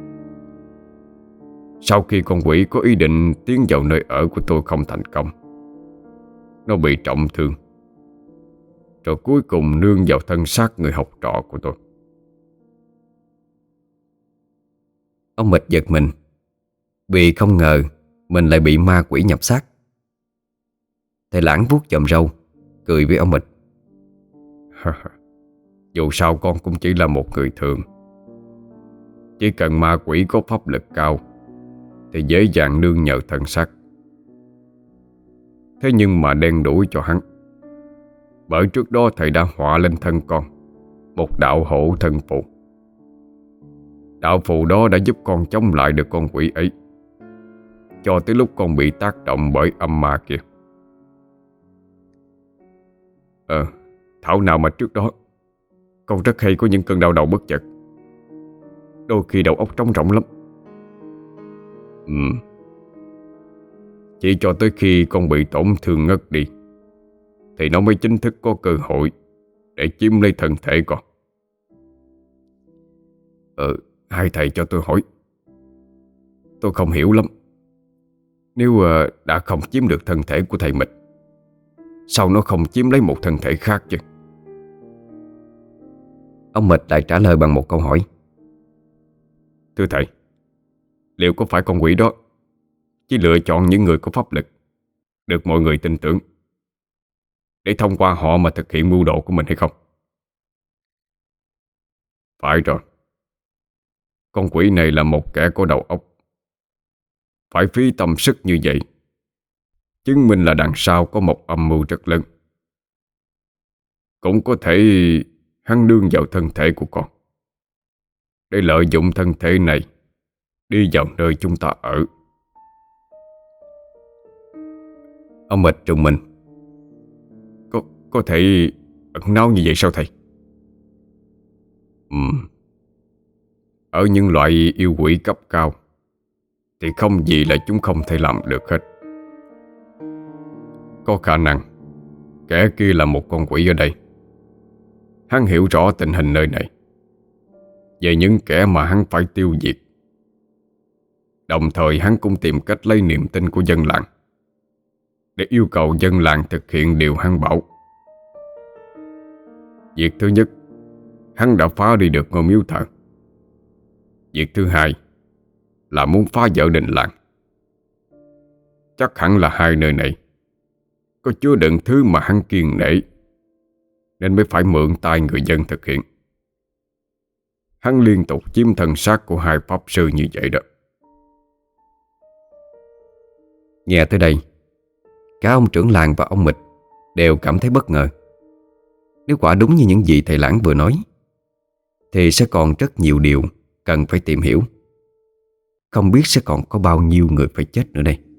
Sau khi con quỷ có ý định tiến vào nơi ở của tôi không thành công, nó bị trọng thương, rồi cuối cùng nương vào thân xác người học trò của tôi. Ông Mịch giật mình vì không ngờ mình lại bị ma quỷ nhập xác. Thầy Lãng vuốt chòm râu cười với ông Mịch: Dù sao con cũng chỉ là một người thường. Chỉ cần ma quỷ có pháp lực cao thì dễ dàng nương nhờ thân xác. Thế nhưng mà đen đủi cho hắn, bởi trước đó thầy đã họa lên thân con một đạo hộ thân phù. Đạo phù đó đã giúp con chống lại được con quỷ ấy, cho tới lúc con bị tác động bởi âm ma kia. Ờ, thảo nào mà trước đó con rất hay có những cơn đau đầu bất chợt, đôi khi đầu óc trống rỗng lắm. Ừ. Chỉ cho tới khi con bị tổn thương ngất đi thì nó mới chính thức có cơ hội để chiếm lấy thân thể con. Ừ, hai thầy cho tôi hỏi. Tôi không hiểu lắm. Nếu uh, đã không chiếm được thân thể của thầy Mịch, sao nó không chiếm lấy một thân thể khác chứ? Ông Mịch lại trả lời bằng một câu hỏi: Thưa thầy, liệu có phải con quỷ đó chỉ lựa chọn những người có pháp lực, được mọi người tin tưởng, để thông qua họ mà thực hiện mưu đồ của mình hay không? Phải rồi. Con quỷ này là một kẻ có đầu óc. Phải phí tâm sức như vậy, chứng minh là đằng sau có một âm mưu rất lớn. Cũng có thể hắn đương vào thân thể của con, để lợi dụng thân thể này đi vào nơi chúng ta ở. Ông Mịch trùng mình: Có, có thể ẩn náu như vậy sao thầy? Ừm. Ở những loại yêu quỷ cấp cao thì không gì là chúng không thể làm được hết. Có khả năng kẻ kia là một con quỷ ở đây. Hắn hiểu rõ tình hình nơi này, về những kẻ mà hắn phải tiêu diệt. Đồng thời hắn cũng tìm cách lấy niềm tin của dân làng, để yêu cầu dân làng thực hiện điều hắn bảo. Việc thứ nhất, hắn đã phá đi được ngôi miếu thờ. Việc thứ hai là muốn phá vỡ đình làng. Chắc hẳn là hai nơi này có chứa đựng thứ mà hắn kiêng nể, nên mới phải mượn tay người dân thực hiện. Hắn liên tục chiếm thân xác của hai pháp sư như vậy đó. Nghe tới đây, cả ông trưởng làng và ông Mịch đều cảm thấy bất ngờ. Nếu quả đúng như những gì thầy Lãng vừa nói, thì sẽ còn rất nhiều điều cần phải tìm hiểu. Không biết sẽ còn có bao nhiêu người phải chết nữa đây.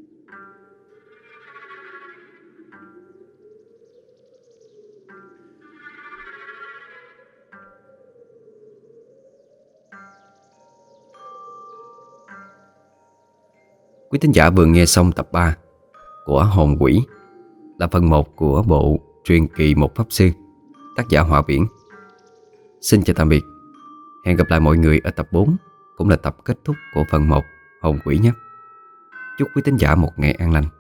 Quý thính giả vừa nghe xong tập ba của Hồn Quỷ, là phần một của bộ Truyền kỳ một pháp sư, tác giả Họa Biển. Xin chào tạm biệt. Hẹn gặp lại mọi người ở tập bốn, cũng là tập kết thúc của phần một Hồn Quỷ nhé. Chúc quý thính giả một ngày an lành.